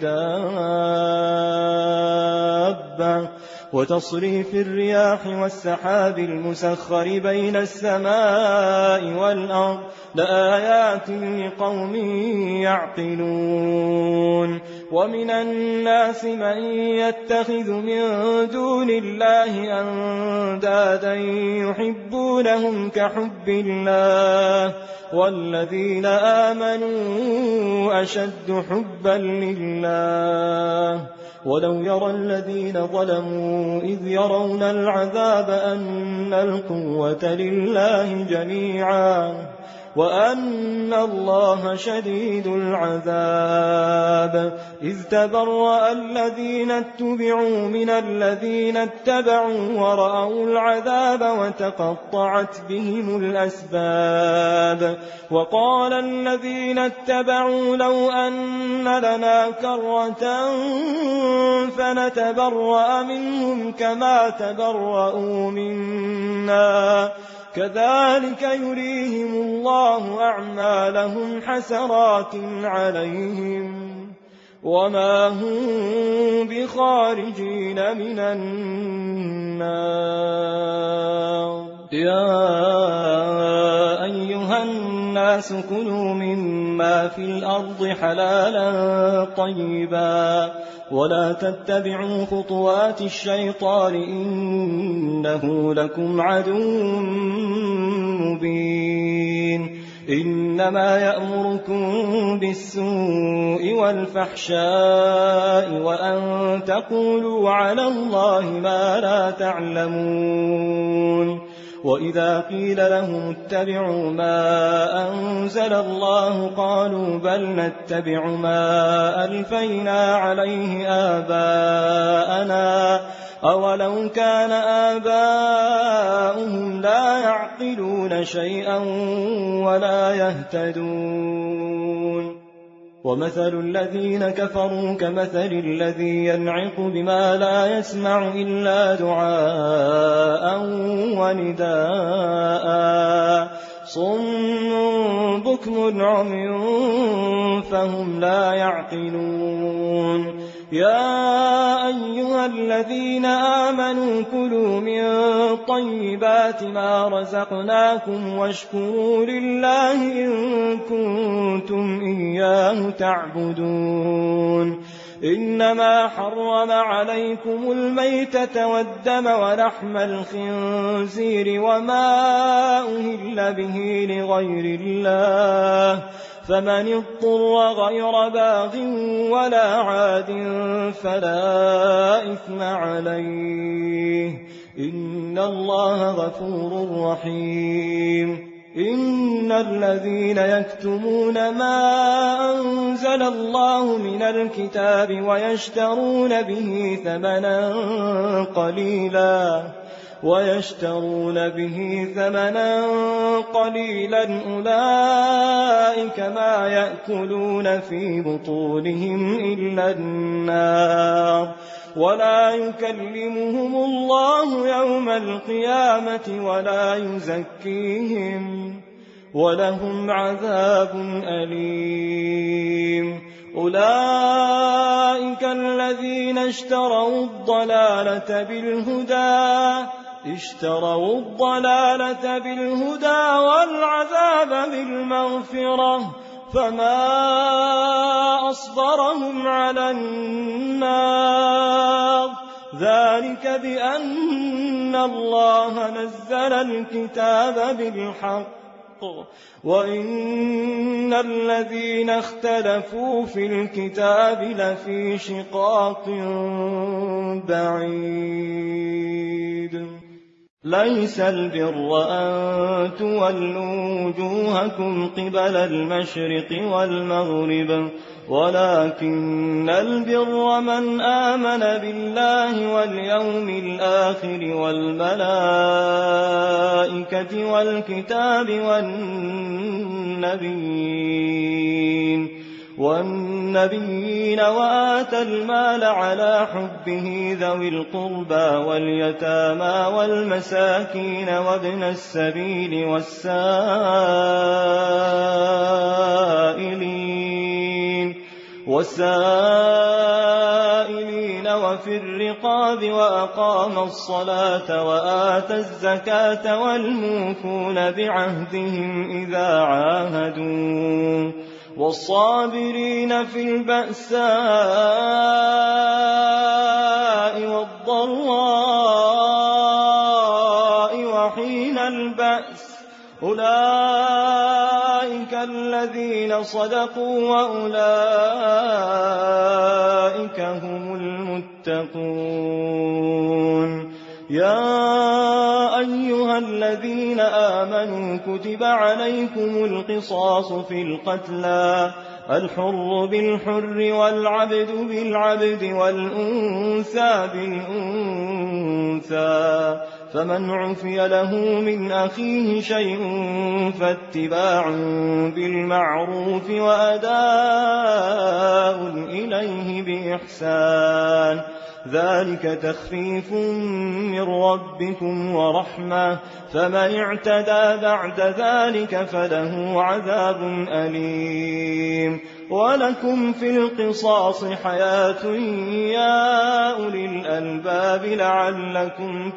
دابة وتصريف الرياح والسحاب المسخر بين السماء والأرض لآيات لقوم يعقلون ومن الناس من يتخذ من دون الله أندادا يحبونهم كحب الله والذين آمنوا أشد حبا لله ولو يرى الذين ظلموا إذ يرون العذاب أن القوة لله جميعا وأن الله شديد العذاب إذ تبرأ الذين اتبعوا من الذين اتبعوا ورأوا العذاب وتقطعت بهم الأسباب وقال الذين اتبعوا لو أن لنا كرة فنتبرأ منهم كما تبرأوا منا كذلك يريهم الله أعمالهم حسرات عليهم وما هم بخارجين من النار يا أيها الناس كلوا مما في الأرض حلالا طيبا ولا تتبعوا خطوات الشيطان إنه لكم عدو مبين إنما يأمركم بالسوء والفحشاء وأن تقولوا على الله ما لا تعلمون وإذا قيل لهم اتبعوا ما أنزل الله قالوا بل نتبع ما ألفينا عليه آباءنا أولو كان آباؤهم لا يعقلون شيئا ولا يهتدون ومثل الذين كفروا كمثل الذي ينعق بما لا يسمع إلا دعاء ونداء صم بكم عمي فهم لا يعقلون يا أيها الذين آمنوا كلوا من طيبات ما رزقناكم واشكروا لله إن كنتم إياه تعبدون إنما حرم عليكم الميتة والدم ولحم الخنزير وما أهل به لغير الله فمن اضطر غير باغ ولا عاد فلا إثم عليه إن الله غفور رحيم إن الذين يكتمون ما أنزل الله من الكتاب ويشترون به ثمنا قليلا ويشترون به ثمنا قليلا أولئك ما يأكلون في بطونهم إلا النار ولا يكلمهم الله يوم القيامة ولا يزكيهم ولهم عذاب أليم. أولئك الذين اشتروا الضلالة بالهدى اشتروا الضلالة بالهدى والعذاب بالمغفرة فما أصبرهم على النار ذلك بأن الله نزل الكتاب بالحق وإن الذين اختلفوا في الكتاب لفي شقاق بعيد. ليس البر أن تولوا وجوهكم قبل المشرق والمغرب ولكن البر من آمن بالله واليوم الآخر والملائكة والكتاب والنبيين والنبيين وآتى المال على حبه ذوي القربى واليتامى والمساكين وابن السبيل والسائلين والسائلين وفي الرقاب وأقام الصلاة وآتى الزكاة والموفون بعهدهم إذا عاهدوا والصابرين في البأساء والضراء وحين البأس أولئك الذين صدقوا وأولئك هم المتقون. يا أيها الذين آمنوا كتب عليكم القصاص في القتلى الحر بالحر والعبد بالعبد والأنثى بالأنثى فمن عفي له من أخيه شيء فاتباع بالمعروف وأداء إليه بإحسان ذلك تخفيف من ربكم ورحمة فمن اعتدى بعد ذلك فله عذاب أليم. ولكم في القصاص حياة يا أولي الألباب لعلكم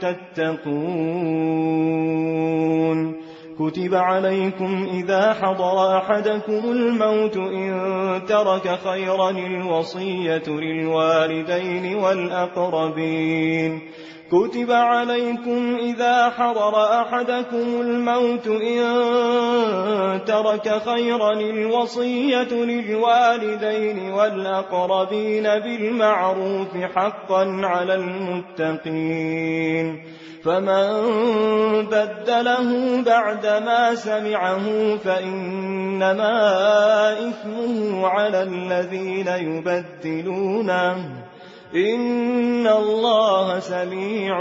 تتقون. كتب عليكم إذا حضر أحدكم الموت إن ترك خيرا الوصية للوالدين والأقربين كتب عليكم إذا حضر أحدكم الموت إن ترك خيرا الوصية للوالدين والأقربين بالمعروف حقا على المتقين فمن بدله بعدما سمعه فإنما إثمه على الذين يبدلونه إن الله سميع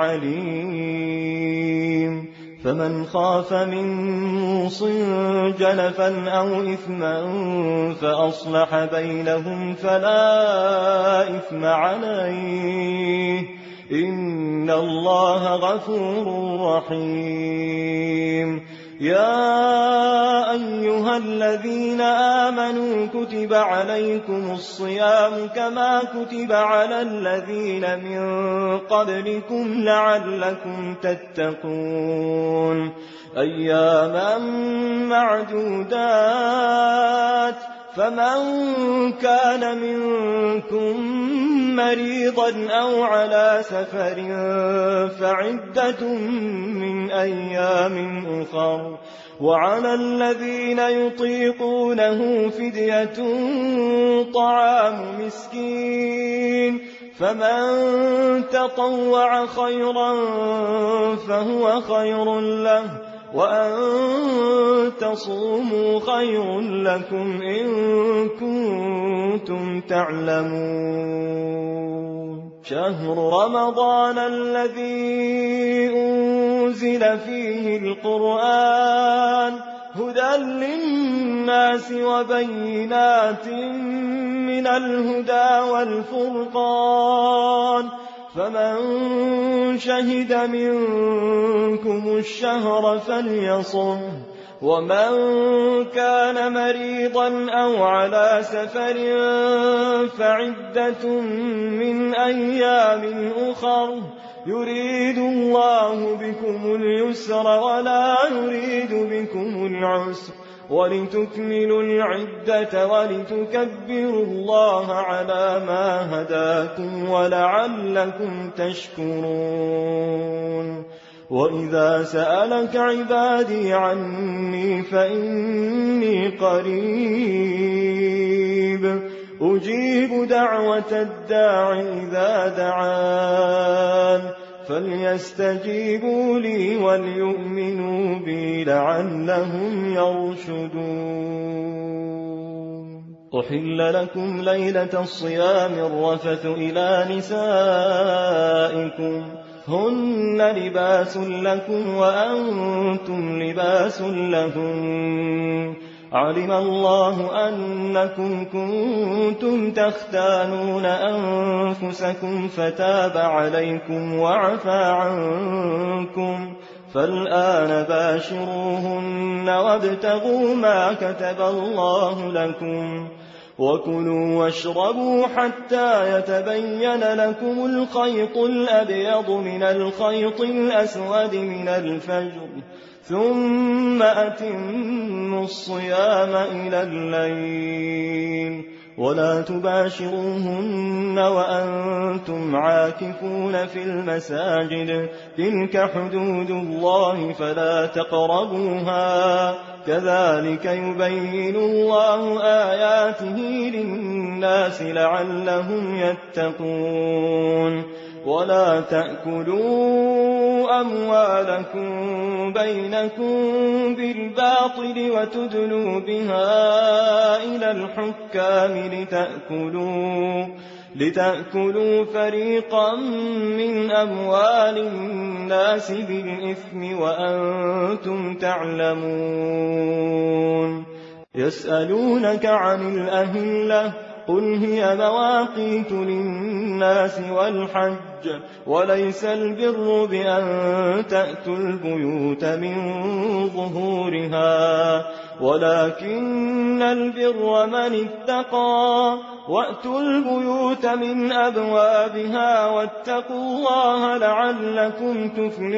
عليم. فمن خاف من موص جنفا أو إثما فأصلح بينهم فلا إثم عليه إن الله غفور رحيم. يا أيها الذين آمنوا كتب عليكم الصيام كما كتب على الذين من قبلكم لعلكم تتقون أياما معدودات فمن كان منكم مريضا أو على سفر فعدة من أيام أخر وعلى الذين يطيقونه فدية طعام مسكين فمن تطوع خيرا فهو خير له وأن تصوموا خير لكم إن كنتم تعلمون. شهر رمضان الذي أنزل فيه القرآن هدى للناس وبينات من الهدى والفرقان فمن شهد منكم الشهر فليصم ومن كان مريضا أو على سفر فعدة من أيام أخر يريد الله بكم اليسر ولا يريد بكم العسر ولتكملوا العدة ولتكبروا الله على ما هداكم ولعلكم تشكرون وإذا سألك عبادي عني فإني قريب أجيب دعوة الداع إذا دعان فليستجيبوا لي وليؤمنوا بي لعلهم يرشدون. أحل لكم ليلة الصيام الرفث إلى نسائكم هن لباس لكم وأنتم لباس لهم علم الله أنكم كنتم تختانون أنفسكم فتاب عليكم وعفى عنكم فالآن باشروهن وابتغوا ما كتب الله لكم وكلوا واشربوا حتى يتبين لكم الخيط الأبيض من الخيط الأسود من الفجر ثم أتموا الصيام إلى الليل ولا تباشروهن وأنتم عاكفون في المساجد تلك حدود الله فلا تقربوها كذلك يبين الله آياته للناس لعلهم يتقون ولا تأكلوا أموالكم بينكم بالباطل وتدلوا بها إلى الحكام لتأكلوا, لتأكلوا فريقا من أموال الناس بالإثم وأنتم تعلمون. يسألونك عن الأهلة قل هي مواقيت للناس والحج وليس البر بأن تأتوا البيوت من ظهورها ولكن البر من اتقى وأتوا البيوت من أبوابها واتقوا الله لعلكم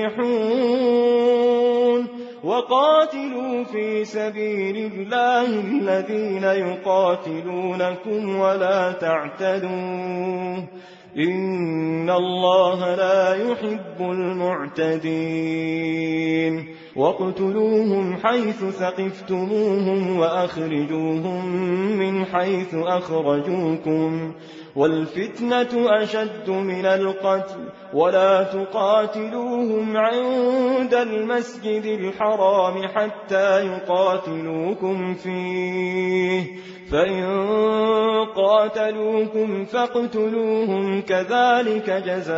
تفلحون وقاتلوا في سبيل الله الذين يقاتلونكم ولا تعتدوا إن الله لا يحب المعتدين واقتلوهم حيث ثقفتموهم وأخرجوهم من حيث أخرجوكم والفتنة أشد من القتل ولا تقاتلوهم عند المسجد الحرام حتى يقاتلوكم فيه فإن قاتلوكم فاقتلوهم كذلك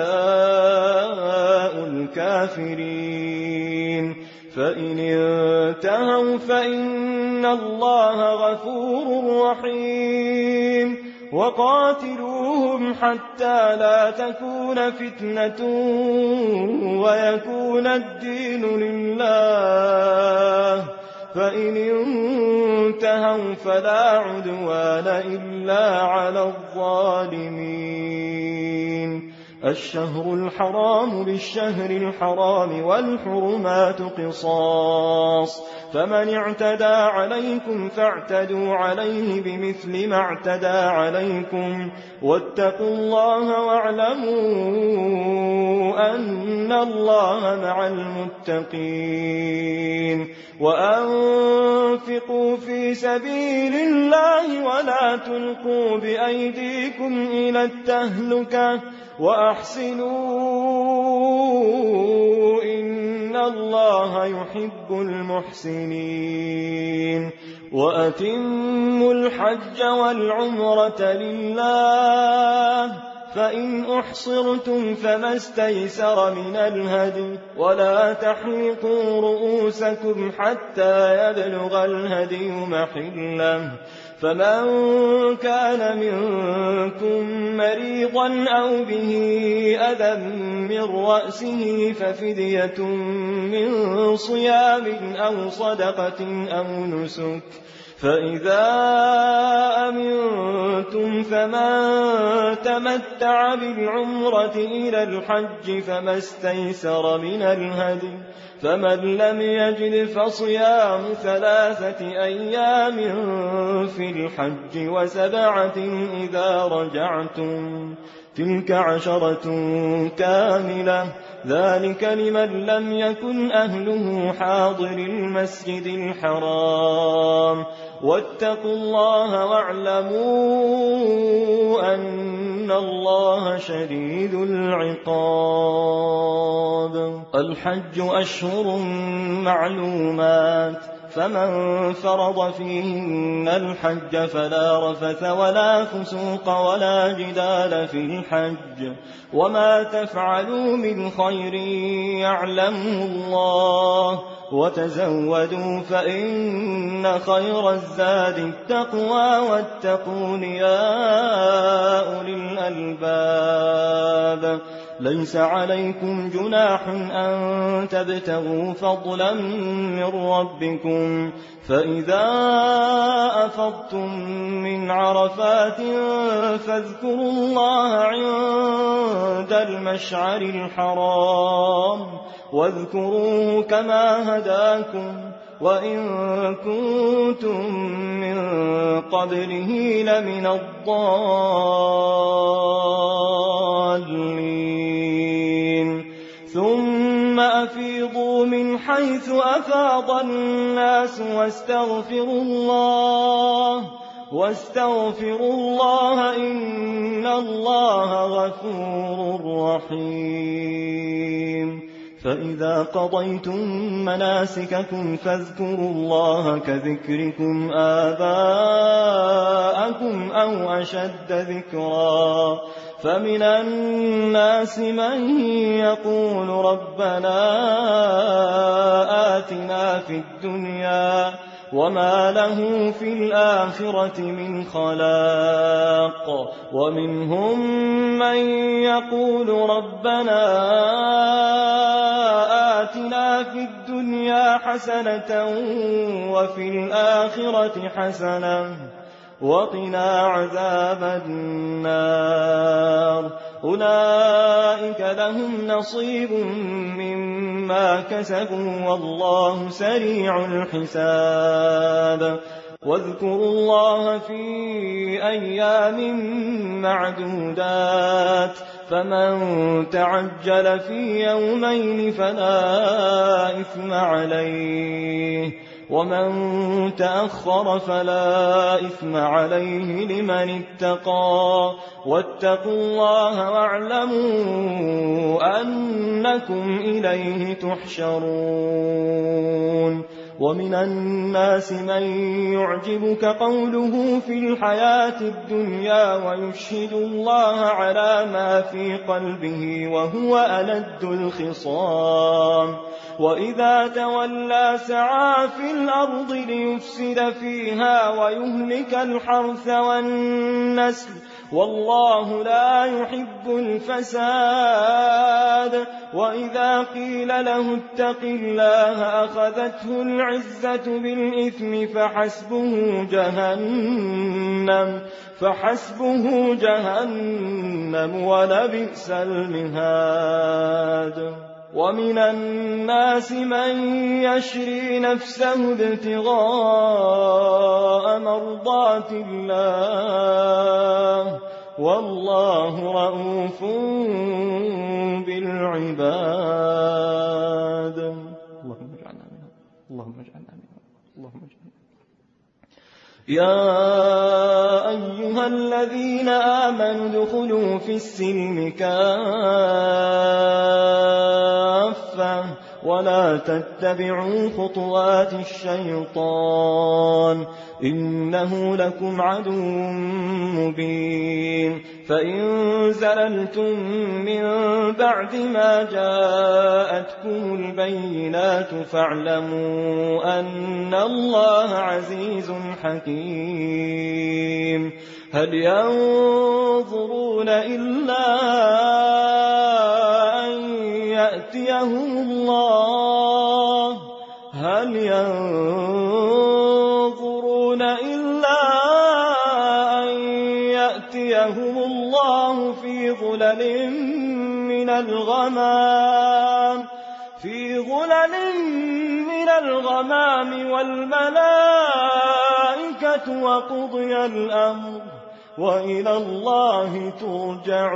جزاء الكافرين فإن انتهوا فإن الله غفور رحيم وقاتلوهم حتى لا تكون فتنة ويكون الدين لله فإن انتهوا فلا عدوان إلا على الظالمين. الشهر الحرام بالشهر الحرام والحرمات قصاص فمن اعتدى عليكم فاعتدوا عليه بمثل ما اعتدى عليكم واتقوا الله واعلموا أن الله مع المتقين وأنفقوا في سبيل الله ولا تلقوا بأيديكم إلى التهلكة وأحسنوا إن الله يحب المحسنين وأتموا الحج والعمرة لله فإن أحصرتم فما استيسر من الهدي ولا تحلقوا رؤوسكم حتى يبلغ الهدي محله فمن كان منكم مريضا أو به أذى من رأسه ففدية من صيام أو صدقة أو نسك فإذا أمنتم فمن تمتع بالعمرة إلى الحج فما استيسر من الهدي فمن لم يجد فصيام ثلاثة أيام في الحج وسبعة إذا رجعتم تلك عشرة كاملة ذلك لمن لم يكن أهله حاضر المسجد الحرام واتقوا الله واعلموا أن الله شديد العقاب الحج أشهر معلومات فمن فرض فيهن الحج فلا رفث ولا فسوق ولا جدال في الحج وما تفعلوا من خير يعلمه الله وتزودوا فإن خير الزاد التقوى واتقون يا أولي الألباب ليس عليكم جناح أن تبتغوا فضلا من ربكم فإذا أفضتم من عرفات فاذكروا الله عند المشعر الحرام واذكروه كما هداكم وإن كنتم من قبله لمن الضالين ثم أفيضوا من حيث أفاض الناس واستغفروا الله واستغفروا الله إن الله غفور رحيم فإذا قضيتم مناسككم فاذكروا الله كذكركم آباءكم أو أشد ذكرا فمن الناس من يقول ربنا آتنا في الدنيا وما له في الآخرة من خلاق ومنهم من يقول ربنا آتنا في الدنيا حسنة وفي الآخرة حسنة وقنا عذاب النار أولئك لهم نصيب مما كسبوا والله سريع الحساب واذكروا الله في أيام معدودات فمن تعجل في يومين فلا إثم عليه ومن تأخر فلا إثم عليه لمن اتقى واتقوا الله واعلموا أنكم إليه تحشرون ومن الناس من يعجبك قوله في الحياة الدنيا ويشهد الله على ما في قلبه وهو ألد الخصام وإذا تولى سعى في الأرض ليفسد فيها ويهلك الحرث والنسل والله لا يحب الفساد وإذا قيل له اتق الله أخذته العزة بالإثم فحسبه جهنم فحسبه جهنم ولبئس المهاد ومن الناس من يشري نفسه ابتغاء مرضات الله والله رؤوف بالعباد اللهم اجعلنا منهم اللهم اجعلنا منهم اللهم اجعلنا يا أيها الذين آمنوا ادخلوا في السلم كافة ولا تتبعوا خطوات الشيطان إنه لكم عدو مبين فإن زللتم من بعد ما جاءتكم البينات فاعلموا أن الله عزيز حكيم هل ينظرون إلا أن يأتيهم الله هل ينظرون إلا أن يأتيهم الله في ظلل من الغمام في ظلل من الغمام والملائكة وقضي الأمر وإلى الله ترجع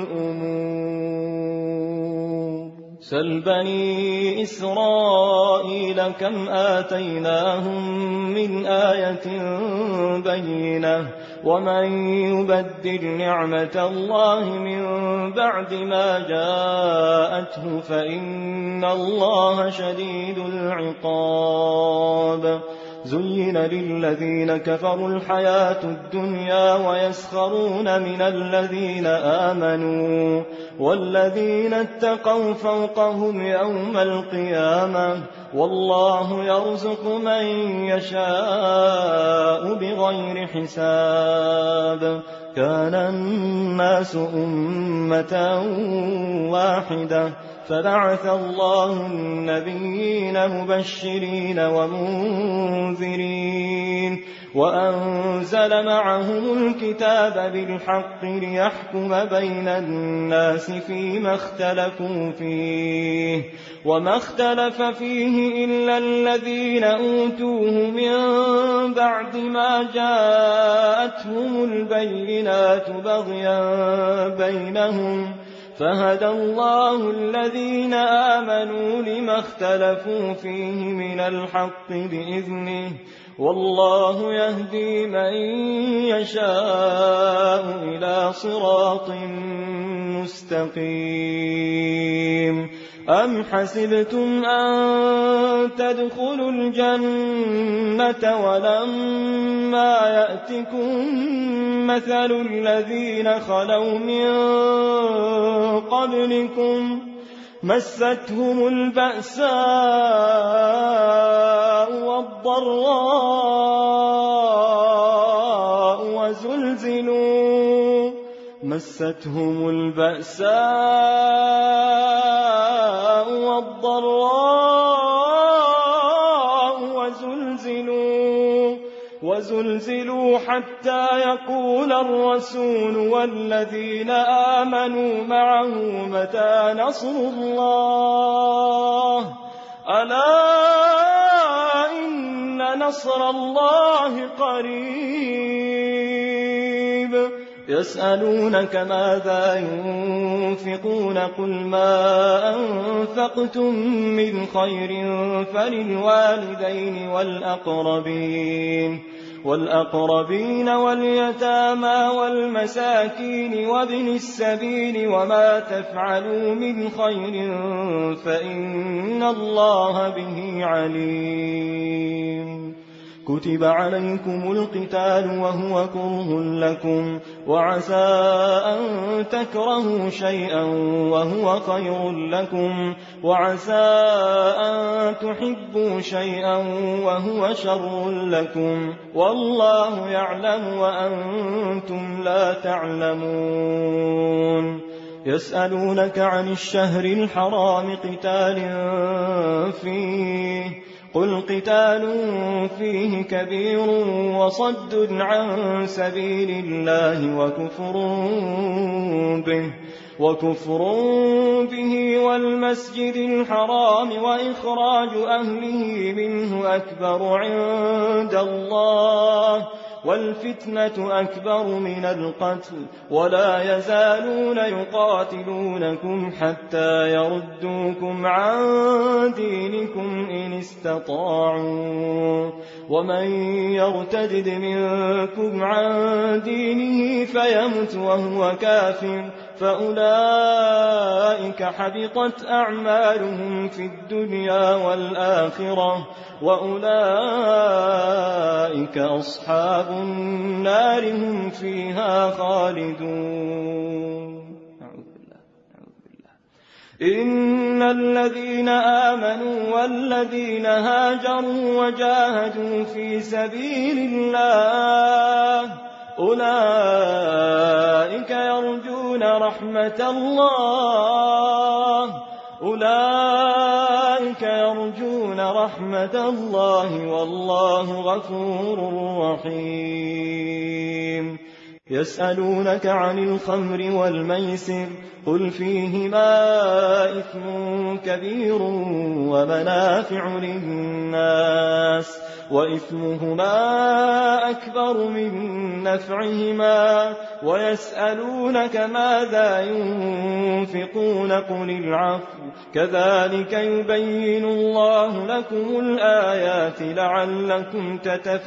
الأمور سل بني إسرائيل كم آتيناهم من آية بينة ومن يبدل نعمة الله من بعد ما جاءته فإن الله شديد العقاب زين للذين كفروا الحياة الدنيا ويسخرون من الذين آمنوا والذين اتقوا فوقهم يوم القيامة والله يرزق من يشاء بغير حساب كان الناس أمة واحدة فبعث الله النبيين مبشرين ومنذرين وأنزل معهم الكتاب بالحق ليحكم بين الناس فيما اختلفوا فيه وما اختلف فيه إلا الذين أوتوه من بعد ما جاءتهم البينات بغيا بينهم فهدى الله الذين آمنوا لما اختلفوا فيه من الحق بإذنه والله يهدي من يشاء إلى صراط مستقيم أم حسبتم أن تدخلوا الجنة ولما يأتكم مثل الذين خلوا من قبلكم مستهم البأساء والضراء وزلزلوا مستهم البأساء والضراء وزلزلوا وزلزلوا حتى يقول الرسول والذين آمنوا معه متى نصر الله ألا إن نصر الله قريب يسألونك ماذا ينفقون قل ما أنفقتم من خير فللوالدين والأقربين والأقربين واليتامى والمساكين وابن السبيل وما تفعلوا من خير فإن الله به عليم كتب عليكم القتال وهو كره لكم وعسى أن تكرهوا شيئا وهو خير لكم وعسى أن تحبوا شيئا وهو شر لكم والله يعلم وأنتم لا تعلمون يسألونك عن الشهر الحرام قتال فيه قل قتال فيه كبير وصد عن سبيل الله وكفر به وكفر به والمسجد الحرام وإخراج أهله منه أكبر عند الله والفتنة أكبر من القتل ولا يزالون يقاتلونكم حتى يردوكم عن دينكم إن استطاعوا ومن يرتد منكم عن دينه فيمت وهو كافر فأولئك حبطت أعمالهم في الدنيا والآخرة وأولئك أصحاب النار هم فيها خالدون. إن الذين آمنوا والذين هاجروا وجاهدوا في سبيل الله أولئك يرجون رحمة الله أولئك يرجون رحمة الله والله غفور رحيم. يسألونك عن الخمر والميسر قل فيهما إثم كبير ومنافع للناس وإثمهما أكبر من نفعهما ويسألونك ماذا ينفقون قل العفو كذلك يبين الله لكم الآيات لعلكم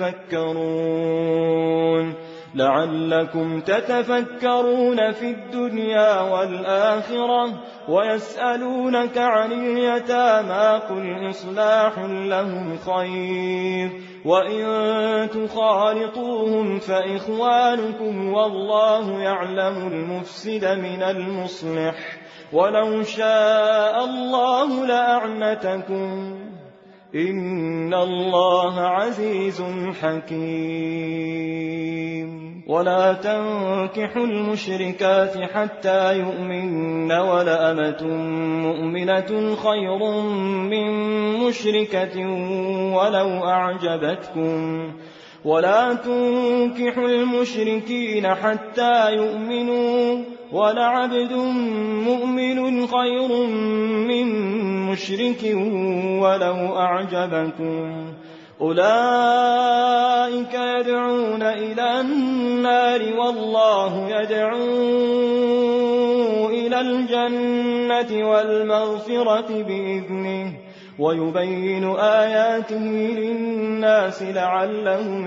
تتفكرون لعلكم تتفكرون في الدنيا والآخرة. ويسألونك عن اليتامى قل إصلاح لهم خير وإن تخالطوهم فإخوانكم والله يعلم المفسد من المصلح ولو شاء الله لأعنتكم إن الله عزيز حكيم. ولا تنكحوا المشركات حتى يؤمن ولأمة مؤمنة خير من مشركة ولو أعجبتكم ولا تنكحوا المشركين حتى يؤمنوا ولعبد مؤمن خير من مشرك ولو أعجبكم أولئك يدعون إلى النار والله يدعو إلى الجنة والمغفرة بإذنه ويبين آياته للناس لعلهم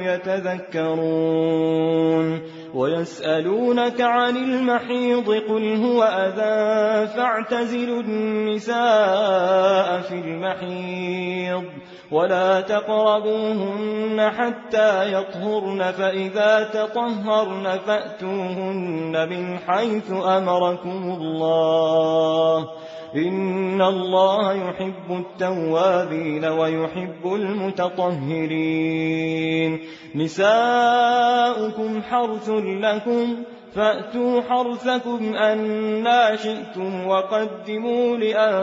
يتذكرون. ويسألونك عن المحيض قل هو أذى فاعتزلوا النساء في المحيض ولا تقربوهن حتى يطهرن فإذا تطهرن فأتوهن من حيث أمركم الله إن الله يحب التوابين ويحب المتطهرين. نساؤكم حرث لكم فأتوا حرثكم أنى شئتم وقدموا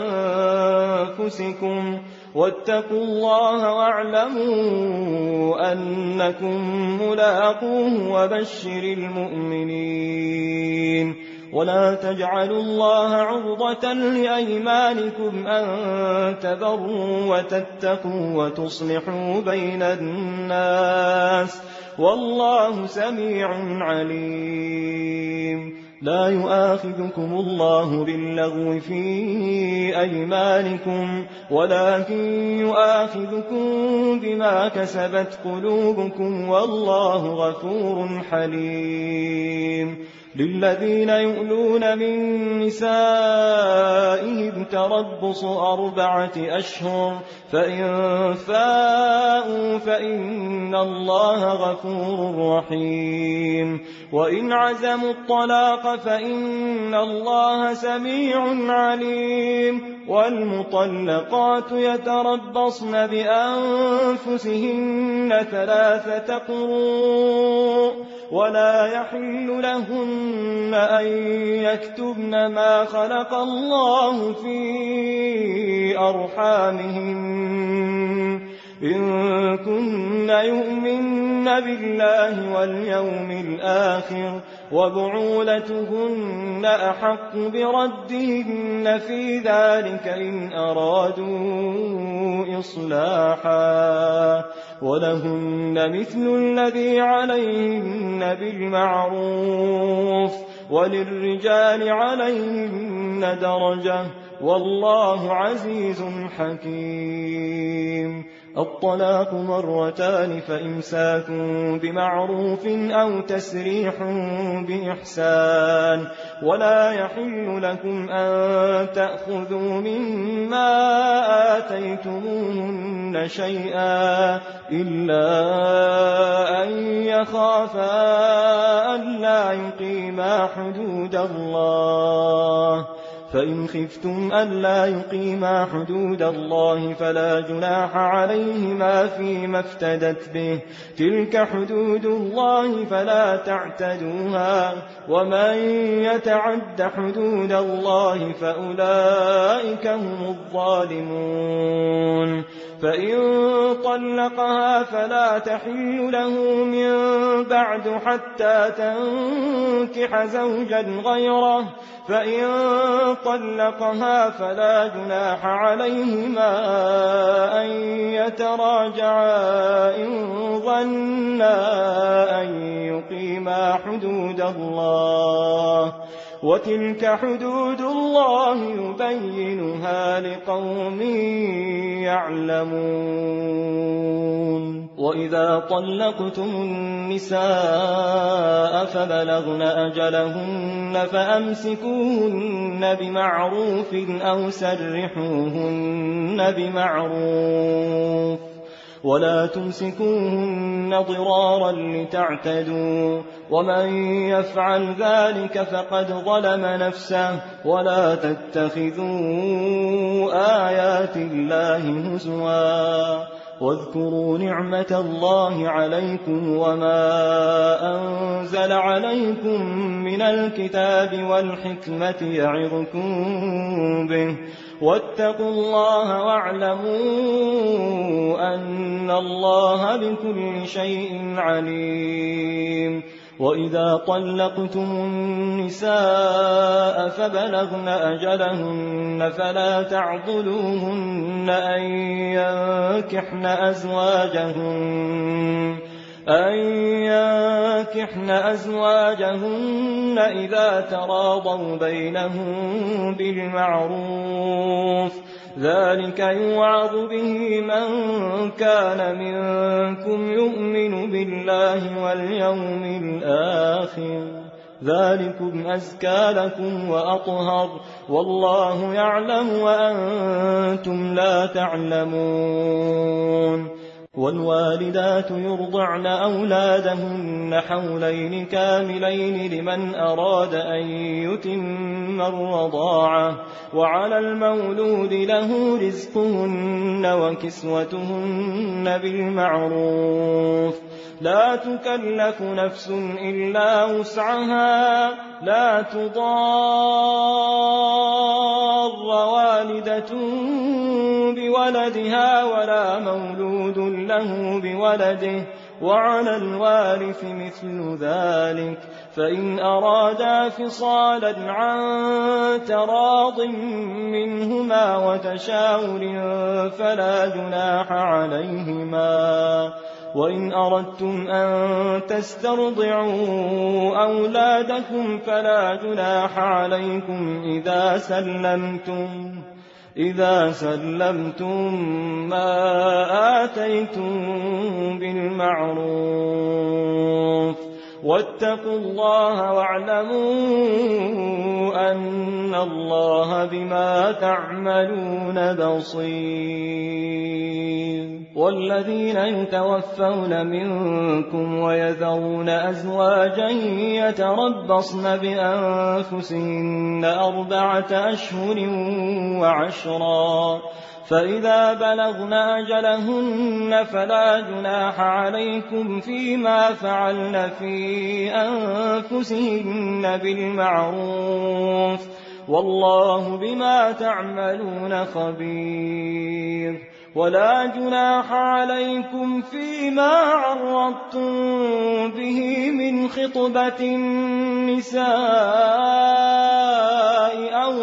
لأنفسكم واتقوا الله واعلموا أنكم ملاقوه وبشر المؤمنين. ولا تجعلوا الله عرضة لأيمانكم أن تبروا وتتقوا وتصلحوا بين الناس والله سميع عليم. لا يؤاخذكم الله باللغو في أيمانكم ولكن يؤاخذكم بما كسبت قلوبكم والله غفور حليم. للذين يؤلون من نسائهم تربص أربعة أشهر فإن فاءوا فإن الله غفور رحيم. وإن عزموا الطلاق فإن الله سميع عليم. والمطلقات يتربصن بأنفسهن ثلاثة قروء ولا يحل لهن أن يكتبن ما خلق الله في أرحامهن إن كن يؤمن بالله واليوم الآخر وبعولتهن أحق بردهن في ذلك إن أرادوا إصلاحا ولهن مثل الذي عليهن بالمعروف وللرجال عليهن درجة والله عزيز حكيم. الطلاق مرتان فإمساك بمعروف أو تسريح بإحسان ولا يحل لكم أن تأخذوا مما آتيتموهن شيئا إلا أن يخافا ألا يقيما حدود الله فإن خفتم ألا يقيما حدود الله فلا جناح عليهما فيما افتدت به تلك حدود الله فلا تعتدوها ومن يتعد حدود الله فأولئك هم الظالمون. فإن طلقها فلا تحل له من بعد حتى تنكح زوجا غيره فإن طلقها فلا جناح عليهما أن يتراجعا إن ظنا أن يقيما حدود الله وتلك حدود الله يبينها لقوم يعلمون. وإذا طلقتم النساء فبلغن أجلهن فأمسكوهن بمعروف أو سرحوهن بمعروف ولا تمسكوهن ضرارا لتعتدوا ومن يفعل ذلك فقد ظلم نفسه ولا تتخذوا آيات الله هزوا واذكروا نعمة الله عليكم وما أنزل عليكم من الكتاب والحكمة يعظكم به واتقوا الله واعلموا أن الله بكل شيء عليم. وإذا طلقتم النساء فبلغن أجلهن فلا تعضلوهن أن ينكحن أزواجهن أن ينكحن أزواجهن إذا تراضوا بينهم بالمعروف ذلك يوعظ به من كان منكم يؤمن بالله واليوم الآخر ذلكم أزكى لكم وأطهر والله يعلم وأنتم لا تعلمون. والوالدات يرضعن أولادهن حولين كاملين لمن أراد أن يتم الرضاعة وعلى المولود له رزقهن وكسوتهن بالمعروف لا تكلف نفس إلا وسعها لا تضار والدة بولدها ولا مولود له بولده وعلى الوارث مثل ذلك فإن أرادا فصالا عن تراض منهما وتشاور فلا جناح عليهما. وإن أردتم أن تسترضعوا أولادكم فلا جناح عليكم إذا سلمتم إذا سلمتم ما آتيتم بالمعروف واتقوا الله واعلموا أن الله بما تعملون بصير. والذين يتوفون منكم ويذرون أزواجا يتربصن بأنفسهن أربعة أشهر وعشرا فإذا بلغن أجلهن فلا جناح عليكم فيما فعلن في أنفسهن بالمعروف والله بما تعملون خبير. ولا جناح عليكم فيما عرضتم به من خطبة النساء أو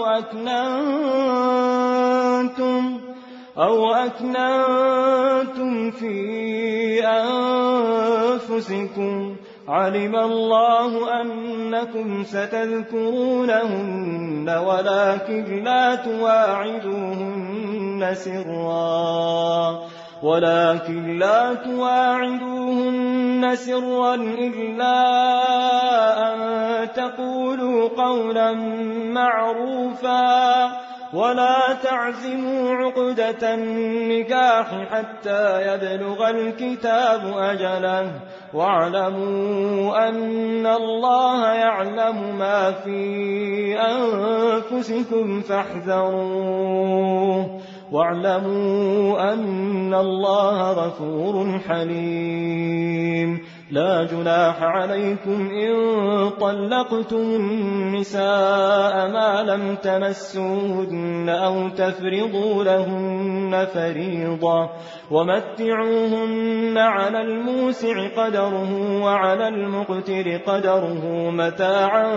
أكننتم أو أكننتم في أنفسكم علم الله أنكم ستذكرونهن ولكن لا تواعدوهن سرا ولكن لا تواعدوهن سرا إلا أن تقولوا قولا معروفا ولا تعزموا عقدة النكاح حتى يبلغ الكتاب أجله واعلموا أن الله يعلم ما في أنفسكم فاحذروه واعلموا أن الله غفور حليم لا جناح عليكم إن طلقتم النساء ما لم تمسوهن أو تفرضوا لهن فريضة ومتعوهن على الموسع قدره وعلى المقتر قدره متاعا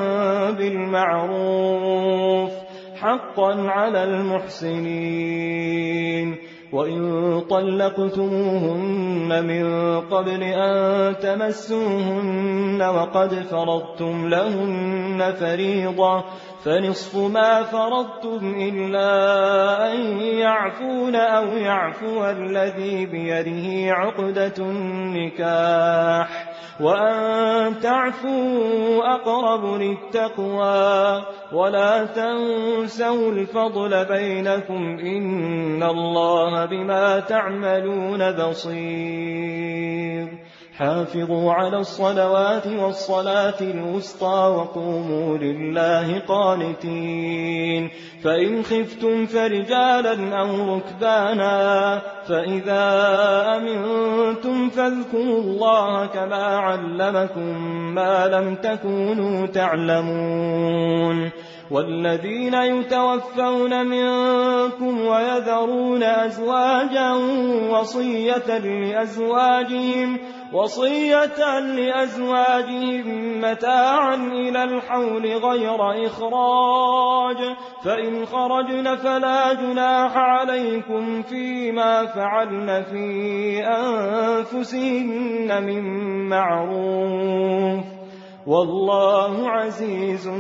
بالمعروف حقا على المحسنين وإن طلقتموهن من قبل أن تمسوهن وقد فرضتم لهن فريضة فنصف ما فرضتم إلا أن يعفون أو يعفو الذي بيده عقدة النكاح وأن تعفوا أقرب للتقوى ولا تنسوا الفضل بينكم إن الله بما تعملون بصير حافظوا على الصلوات والصلاة الوسطى وقوموا لله قانتين فإن خفتم فرجالا أو ركبانا فإذا أمنتم فاذكروا الله كما علمكم ما لم تكونوا تعلمون والذين يتوفون منكم ويذرون أزواجا وصية لأزواجهم وصية لأزواجهم متاعا إلى الحول غير إخراج فإن خرجن فلا جناح عليكم فيما فعلن في أنفسهن من معروف والله عزيز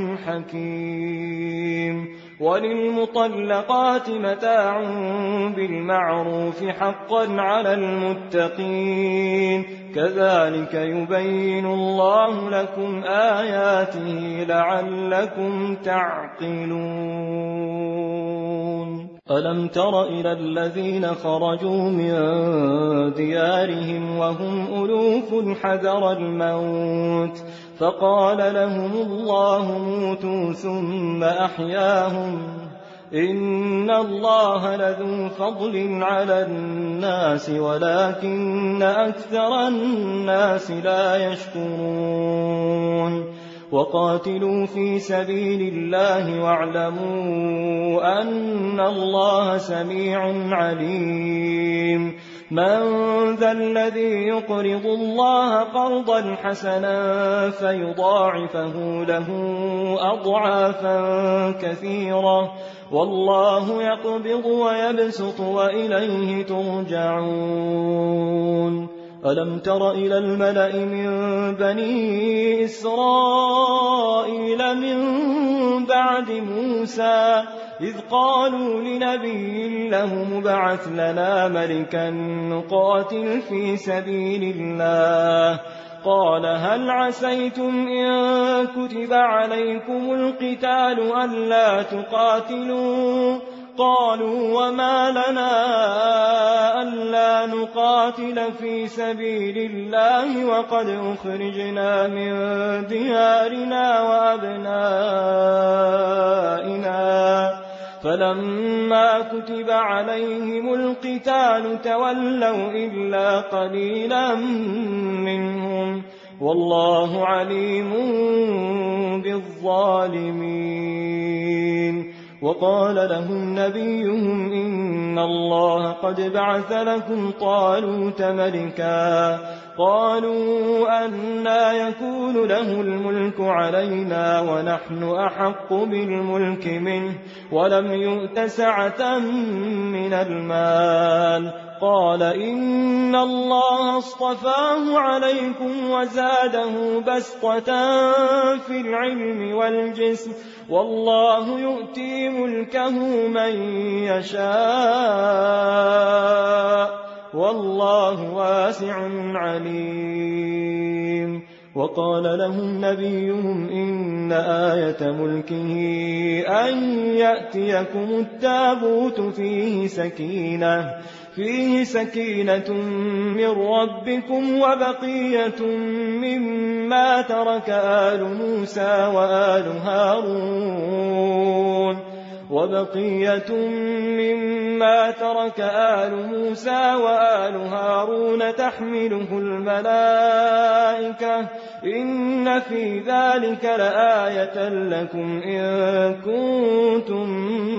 حكيم وللمطلقات متاع بالمعروف حقا على المتقين كذلك يبين الله لكم آياته لعلكم تعقلون ألم تر إلى الذين خرجوا من ديارهم وهم ألوف حذر الموت فقال لهم الله موتوا ثم أحياهم إن الله لذو فضل على الناس ولكن أكثر الناس لا يشكرون وقاتلوا في سبيل الله واعلموا أن الله سميع عليم من ذا الذي يقرض الله قرضا حسنا فيضاعفه له أضعافا كثيرة والله يقبض ويبسط وإليه ترجعون ألم تر إلى الملأ من بني إسرائيل من بعد موسى إذ قالوا لنبي له مبعث لنا ملكا نقاتل في سبيل الله قال هل عسيتم إن كتب عليكم القتال ألا تقاتلوا قالوا وما لنا ألا نقاتل في سبيل الله وقد أخرجنا من ديارنا وأبنائنا فلما كتب عليهم القتال تولوا إلا قليلا منهم والله عليم بالظالمين وقال لهم نبيهم إن الله قد بعث لكم طالوت ملكا قالوا أنى يكون له الملك علينا ونحن أحق بالملك منه ولم يؤت سعة من المال قال إن الله اصطفاه عليكم وزاده بسطة في العلم والجسم والله يؤتي ملكه من يشاء والله واسع عليم. وقال لهم نبيهم إن آية ملكه أن يأتيكم التابوت فيه سكينة فيه سكينة من ربكم وبقية مما ترك آل موسى وآل هارون وبقية مما ترك آل موسى وآل هارون تحمله الملائكة إن في ذلك لآية لكم إن كنتم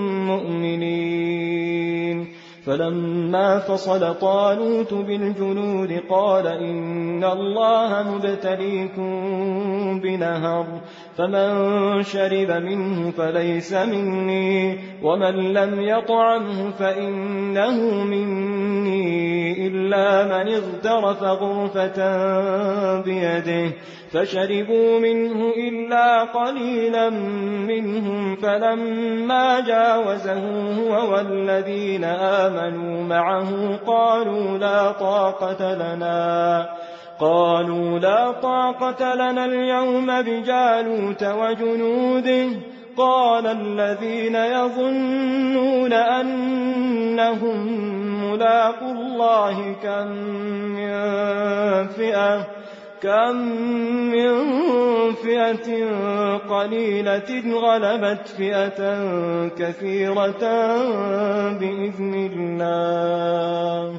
مؤمنين. فلما فصل طالوت بالجنود قال إن الله مبتليكم بنهر فمن شرب منه فليس مني ومن لم يطعمه فإنه مني إلا من اغترف غرفة بيده فشربوا منه إلا قليلا منهم فلما جاوزه هو والذين آمنوا معه قالوا لا طاقة لنا قالوا لا طاقة لنا اليوم بجالوت وجنوده قال الذين يظنون أنهم ملاقو الله كم من فئة كم من فئة قليلة غلبت فئة كثيرة بإذن الله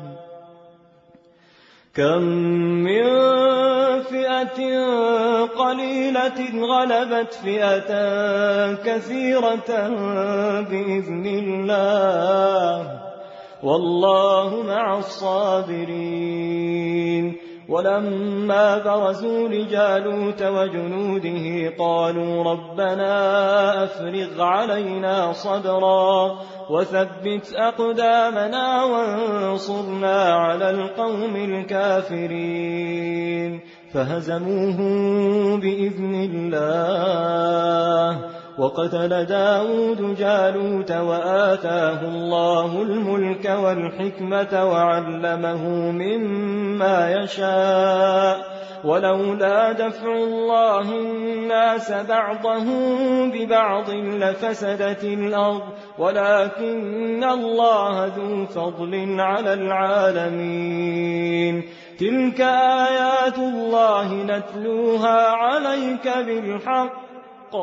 كم من فئة قليلة غلبت فئة كثيرة بإذن الله والله مع الصابرين. ولما برزوا لجالوت وجنوده قالوا ربنا أفرغ علينا صبرا وثبت أقدامنا وانصرنا على القوم الكافرين فهزموهم بإذن الله وقتل داود جالوت وآتاه الله الملك والحكمة وعلمه مما يشاء ولولا دفع الله الناس بعضهم ببعض لفسدت الأرض ولكن الله ذو فضل على العالمين. تلك آيات الله نتلوها عليك بالحق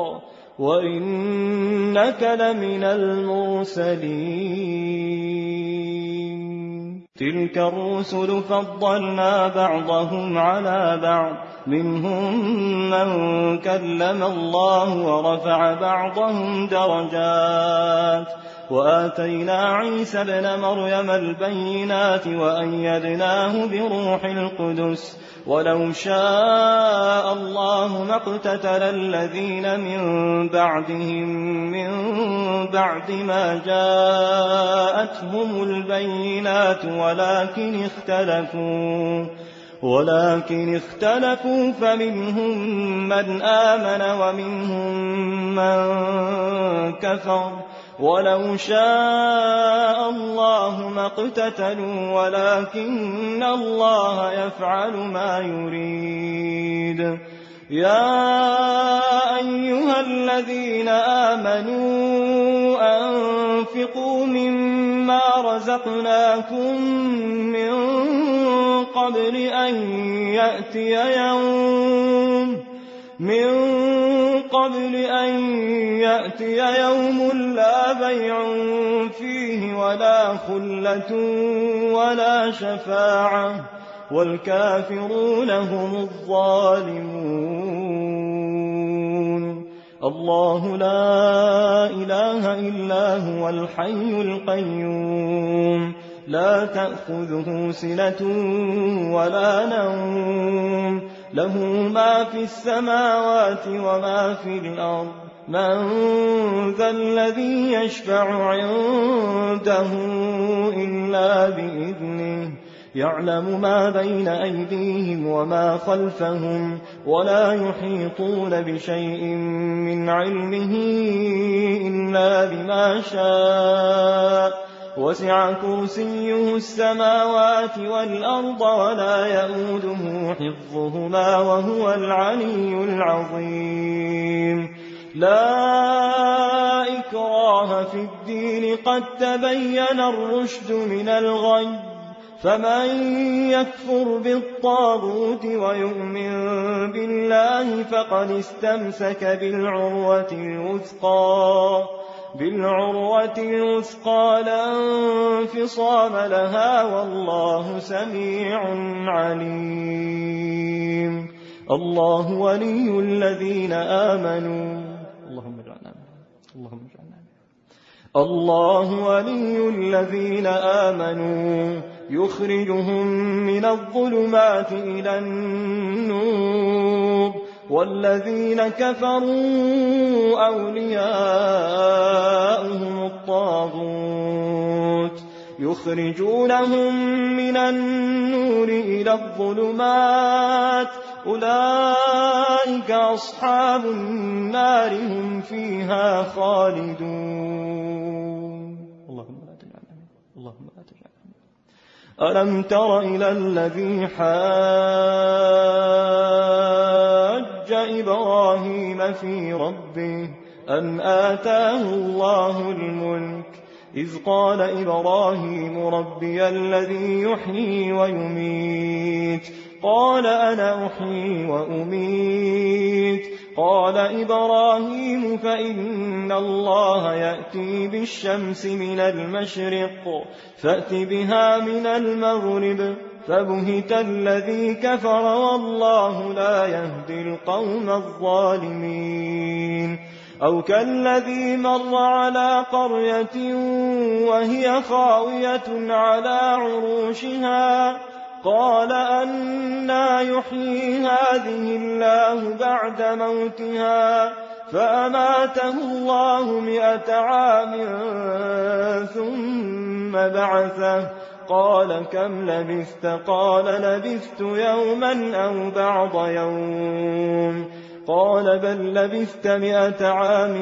وإنك لمن المرسلين. تلك الرسل فضلنا بعضهم على بعض منهم من كلم الله ورفع بعضهم درجات وآتينا عيسى ابن مريم البينات وأيدناه بروح القدس ولو شاء الله ما اقتتل الذين من بعدهم من بعد ما جاءتهم البينات ولكن اختلفوا ولكن اختلفوا فمنهم من آمن ومنهم من كفر ولو شاء الله ما اقتتلوا ولكن الله يفعل ما يريد. يا أيها الذين آمنوا أنفقوا مما رزقناكم من قبل أن يأتي يوم من قبل أن يأتي يوم لا بيع فيه ولا خلة ولا شفاعة والكافرون هم الظالمون. الله لا إله إلا هو الحي القيوم لا تأخذه سنة ولا نوم له ما في السماوات وما في الأرض من ذا الذي يشفع عنده إلا إلا بإذنه يعلم ما بين أيديهم وما خلفهم ولا يحيطون بشيء من علمه إلا بما شاء وسع كرسيه السماوات والأرض ولا يئوده حفظهما وهو العلي العظيم لا إكراه في الدين قد تبين الرشد من الغي فمن يكفر بالطاغوت ويؤمن بالله فقد استمسك بالعروة الوثقى بالعروة الوثقى لا انفصام لها والله سميع عليم الله ولي الذين آمنوا اللهم اجعلنا اللهم اجعلنا الله ولي الذين آمنوا يخرجهم من الظلمات إلى النور والذين كفروا أولياؤهم الطاغوت يخرجونهم من النور إلى الظلمات أولئك أصحاب النار هم فيها خالدون اللهم لا تجعلنا اللهم لا تجعلنا ألم تر إلى الذي حاج إبراهيم في ربه أن آتاه الله الملك إذ قال إبراهيم ربي الذي يحيي ويميت قال أنا أحيي وأميت قال إبراهيم فإن الله يأتي بالشمس من المشرق فأت بها من المغرب فبهت الذي كفر والله لا يهدي القوم الظالمين أو كالذي مر على قرية وهي خاوية على عروشها قال أنى يحيي هذه الله بعد موتها فأماته الله مئة عام ثم بعثه قال كم لبثت قال لبثت يوما أو بعض يوم قال بل لبثت مئة عام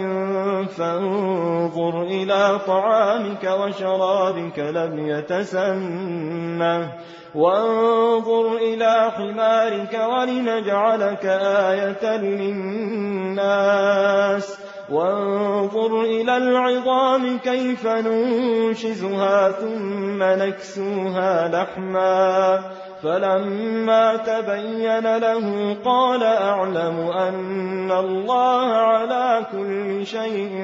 فانظر إلى طعامك وشرابك لم يتسنه وانظر إلى حمارك ولنجعلك آية للناس وانظر إلى العظام كيف ننشزها ثم نكسوها لحما فلما تبين له قال أعلم أن الله على كل شيء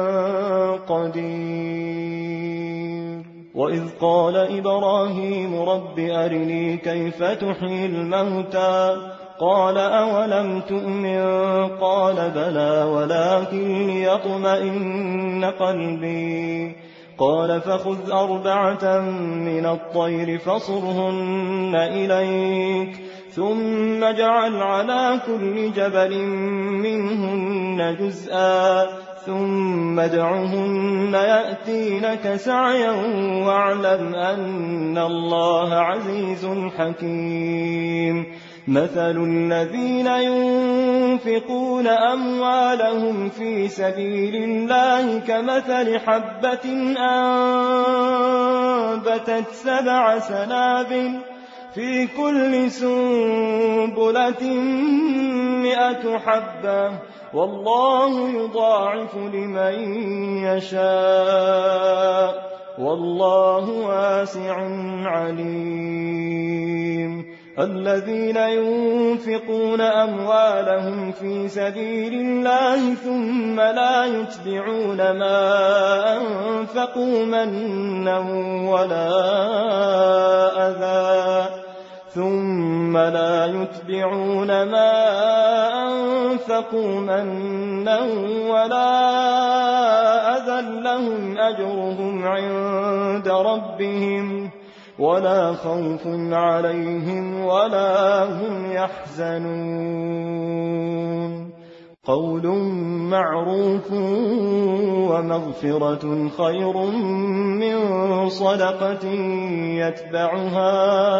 قدير وإذ قال إبراهيم رب أرني كيف تحيي الموتى قال أولم تؤمن قال بلى ولكن ليطمئن قلبي قال فخذ أربعة من الطير فصرهن إليك ثم اجعل على كل جبل منهن جزءا ثم ادعهن يأتينك سعيا واعلم أن الله عزيز حكيم مثل الذين ينفقون أموالهم في سبيل الله كمثل حبة أنبتت سبع سنابل في كل سنبلة مئة حبة والله يضاعف لمن يشاء والله واسع عليم الذين ينفقون أموالهم في سبيل الله ثم لا يتبعون ما أنفقوا منا ولا أذى ثم لا يتبعون ما أنفقوا منا ولا أذى لهم أجرهم عند ربهم ولا خوف عليهم ولا هم يحزنون قول معروف ومغفرة خير من صدقة يتبعها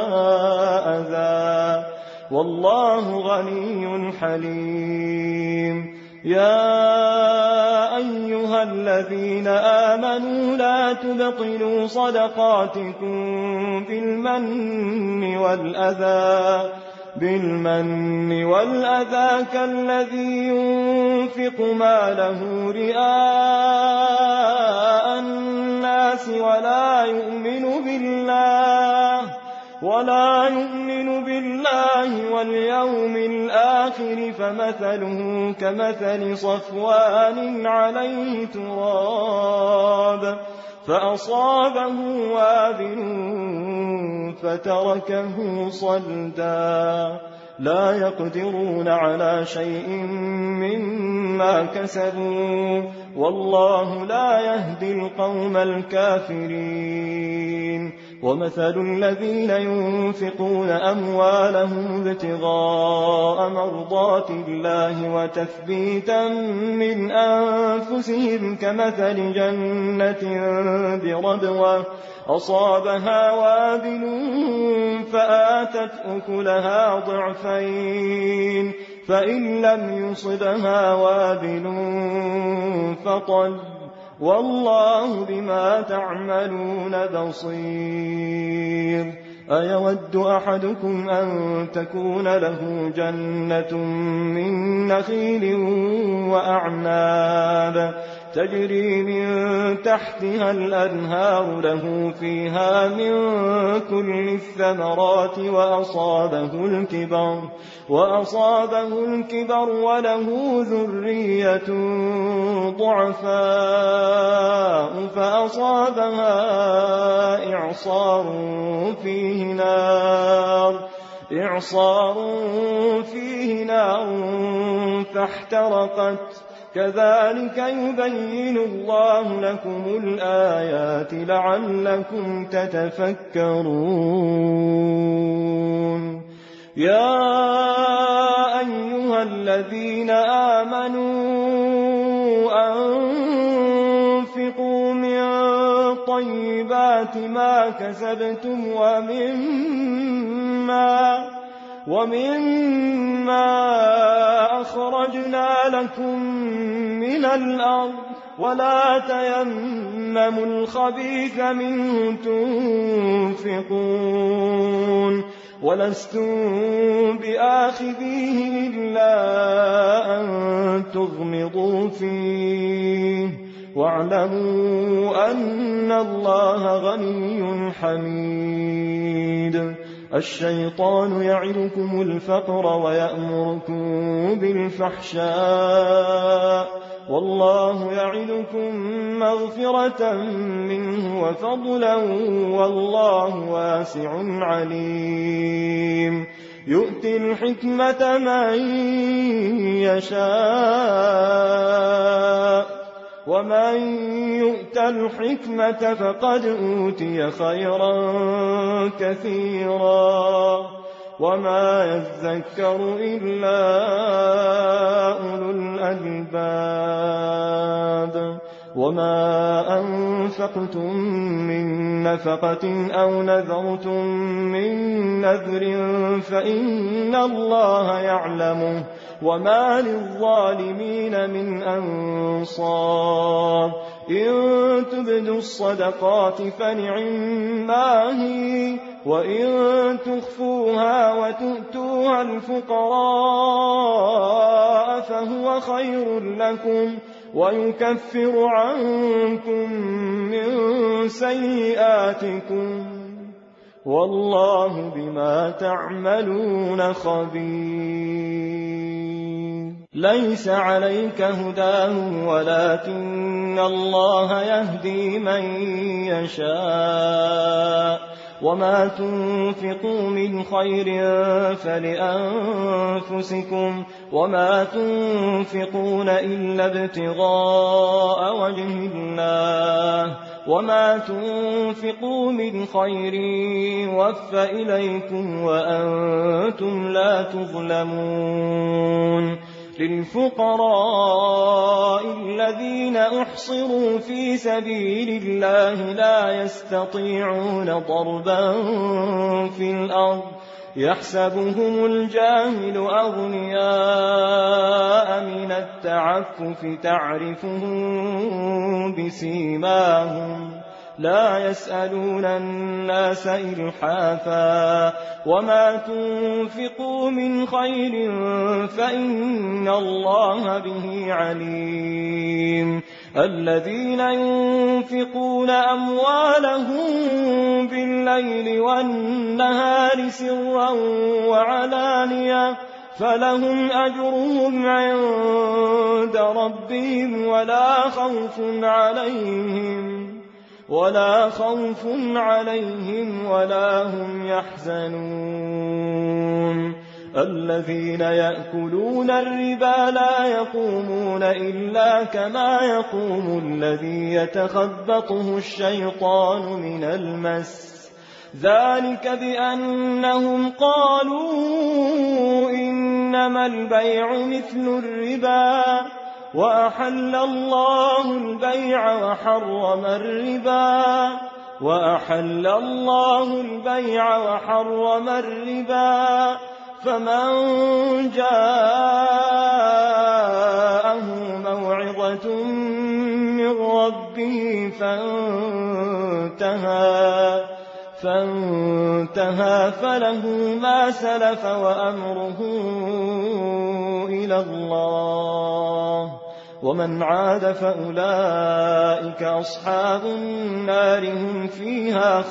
أذى والله غني حليم. يا أيها الذين آمنوا لا تبطلوا صدقاتكم بالمن والأذى بالمن والأذى كالذي ينفق ماله رئاء الناس ولا يؤمن بالله ولا يؤمن بالله واليوم الآخر فمثله كمثل صفوان عليه تراب فأصابه وابل فتركه صلدا لا يقدرون على شيء مما كسبوا والله لا يهدي القوم الكافرين. ومثل الذين ينفقون أموالهم ابتغاء مرضات الله وتثبيتا من أنفسهم كمثل جنة بربوة أصابها وابل فآتت أكلها ضعفين فإن لم يصبها وابل فطل والله بما تعملون بصير. أيود أحدكم أن تكون له جنة من نخيل وأعناب تجري من تحتها الأنهار له فيها من كل الثمرات وأصابه الكبر وأصابه الكبر وله ذرية ضعفاء فأصابها إعصار فيه نار إعصار فيه نار فاحترقت كذلك يبين الله لكم الآيات لعلكم تتفكرون. يا أيها الذين آمنوا أنفقوا من طيبات ما كسبتم ومما ومما أخرجنا لكم من الأرض ولا تيمموا الخبيث منه تنفقون ولستم بآخذيه إلا أن تغمضوا فيه واعلموا أن الله غني حميد. الشيطان يعدكم الفقر ويأمركم بالفحشاء والله يعدكم مغفرة منه وفضلا والله واسع عليم. يؤتي الحكمة من يشاء ومن يؤت الحكمة فقد أوتي خيرا كثيرا وما يذكر إلا أولو الألباب. وما أنفقتم من نفقة أو نذرتم من نذر فإن الله يعلمه وما للظالمين من أنصار. إن تبدوا الصدقات فنعما هي وإن تخفوها وتؤتوها الفقراء فهو خير لكم ويكفر عنكم من سيئاتكم والله بما تعملون خبير. ليس عليك هداهم ولكن الله يهدي من يشاء وما تنفقوا من خير فلأنفسكم وما تنفقون إلا ابتغاء وجه الله وما تنفقوا من خير يوفى إليكم وأنتم لا تظلمون. للفقراء الذين أحصروا في سبيل الله لا يستطيعون ضربا في الأرض يحسبهم الجاهل أغنياء من التعفف تعرفهم بسيماهم لا يسألون الناس إلحافا وما تنفقوا من خير فإن الله به عليم الذين ينفقون أموالهم بالليل والنهار سرا وعلانية فلهم أجرهم عند ربهم ولا خوف عليهم ولا خوف عليهم ولا هم يحزنون الذين يأكلون الربا لا يقومون إلا كما يقوم الذي يتخبطه الشيطان من المس ذلك بأنهم قالوا إنما البيع مثل الربا وأحل الله البيع وحرم الربا وأحل الله البيع وحرم الربا فمن جاءه موعظة من ربه فانتهى فانتهى فله ما سلف وأمره إلى الله ومن عاد فأولئك أصحاب النار هم فيها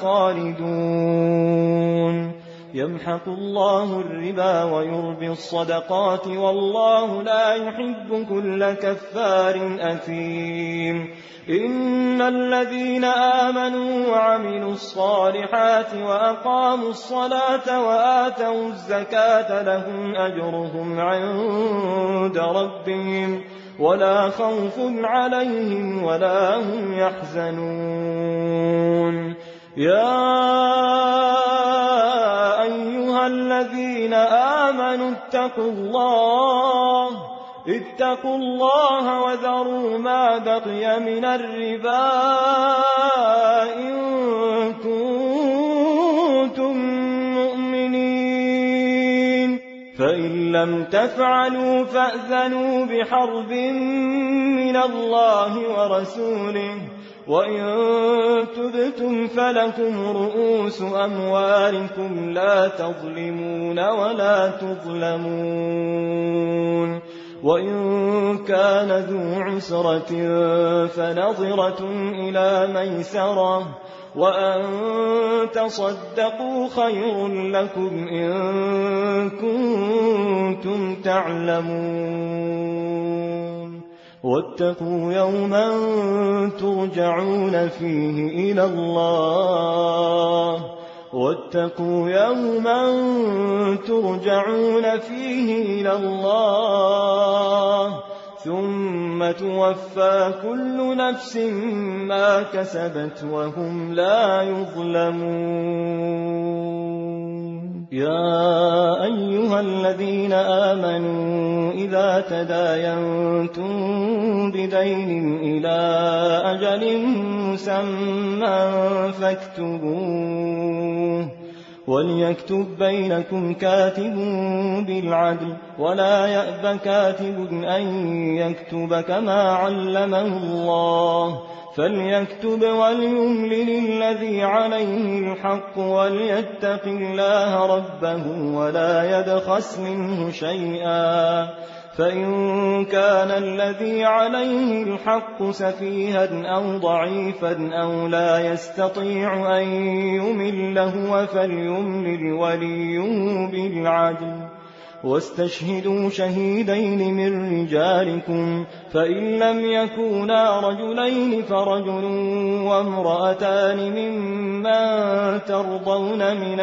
خالدون يمحق الله الربا ويربي الصدقات والله لا يحب كل كفار أثيم إن الذين آمنوا وعملوا الصالحات وأقاموا الصلاة وآتوا الزكاة لهم أجرهم عند ربهم ولا خوف عليهم ولا هم يحزنون يا أيها الذين آمنوا اتقوا الله اتقوا الله وذروا ما بقي من الربا إن كنتم مؤمنين فإن لم تفعلوا فأذنوا بحرب من الله ورسوله وإن تبتم فلكم رؤوس أموالكم لا تظلمون ولا تظلمون وإن كان ذو عسرة فنظرة إلى ميسرة وأن تصدقوا خير لكم إن كنتم تعلمون واتقوا يوما ترجعون فيه إلى الله واتقوا يوما ترجعون فيه إلى الله ثم توفى كل نفس ما كسبت وهم لا يظلمون يا أيها الذين آمنوا إذا تداينتم بدين إلى أجل مسمى فاكتبوه وليكتب بينكم كاتب بالعدل ولا يأب كاتب أن يكتب كما علمه الله فليكتب وليملل الذي عليه الحق وليتق الله ربه ولا يبخس منه شيئا فإن كان الذي عليه الحق سفيها أو ضعيفا أو لا يستطيع أن يمل هو فليملل وليه بالعدل واستشهدوا شهيدين من رجالكم فإن لم يكونا رجلين فرجل وامرأتان ممن ترضون من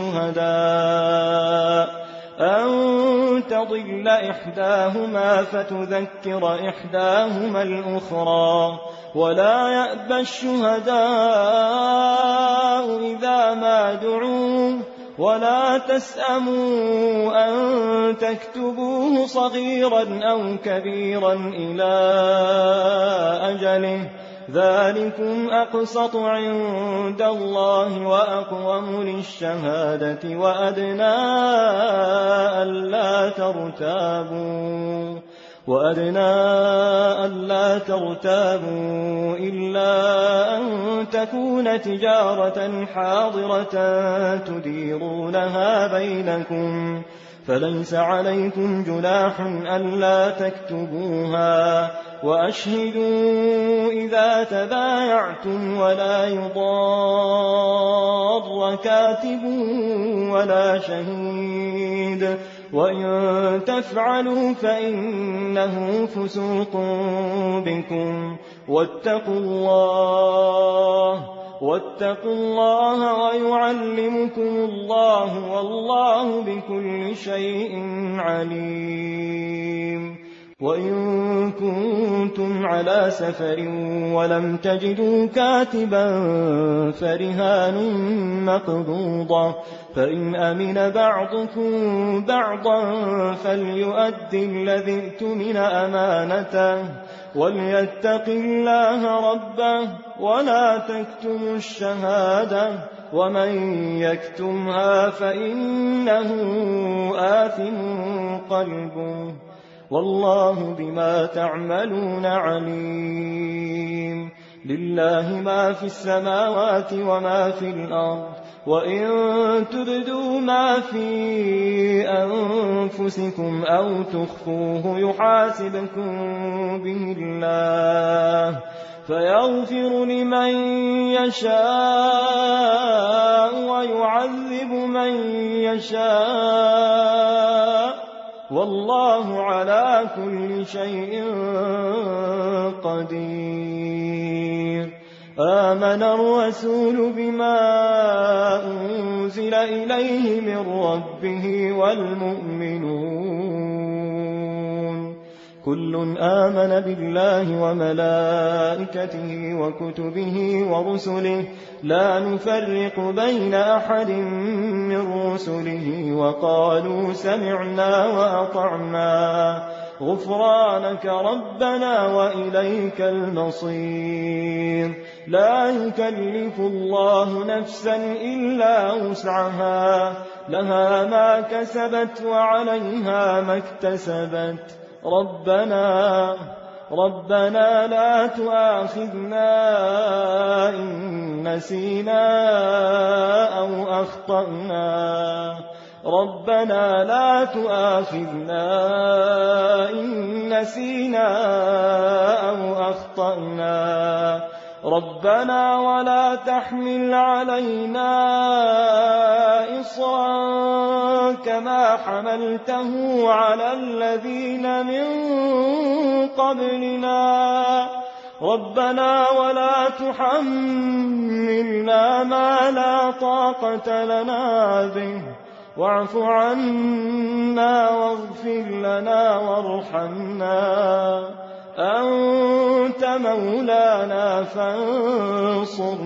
الشهداء أن تضل إحداهما فتذكر إحداهما الأخرى ولا يأبى الشهداء إذا ما دعوا ولا تسأموا أن تكتبوه صغيرا أو كبيرا إلى أجله ذلكم أقسط عند الله وأقوم للشهادة وأدنى ألا ترتابوا وأدنى ألا ترتابوا إلا أن تكون تجارة حاضرة تديرونها بينكم فليس عليكم جناح ألا تكتبوها وأشهدوا إذا تبايعتم ولا يضار كاتب ولا شهيد وإن تفعلوا فإنه فسوق بكم واتقوا الله واتقوا الله ويعلمكم الله والله بكل شيء عليم. وإن كنتم على سفر ولم تجدوا كاتبا فرهان مقبوضة فإن أمن بعضكم بعضا فليؤدي الذي ائتمن أمانته وليتق الله ربه ولا تكتموا الشهادة ومن يكتمها فإنه آثم قلبه والله بما تعملون عليم. لله ما في السماوات وما في الأرض وإن تبدوا ما في أنفسكم أو تخفوه يحاسبكم به الله فيغفر لمن يشاء ويعذب من يشاء والله على كل شيء قدير. آمن الرسول بما أنزل إليه من ربه والمؤمنون كل آمن بالله وملائكته وكتبه ورسله لا نفرق بين أحد من رسله وقالوا سمعنا وأطعنا غفرانك ربنا وإليك المصير. لا يكلف الله نفسا إلا وسعها لها ما كسبت وعليها ما اكتسبت ربنا ربنا لا تؤاخذنا إن نسينا أو أخطأنا ربنا لا تؤاخذنا إن نسينا أو أخطأنا ربنا ولا تحمل علينا إصرا كما حملته على الذين من قبلنا ربنا ولا تحملنا ما لا طاقة لنا به واعف عنا واغفر لنا وارحمنا أنت مولانا فانصرنا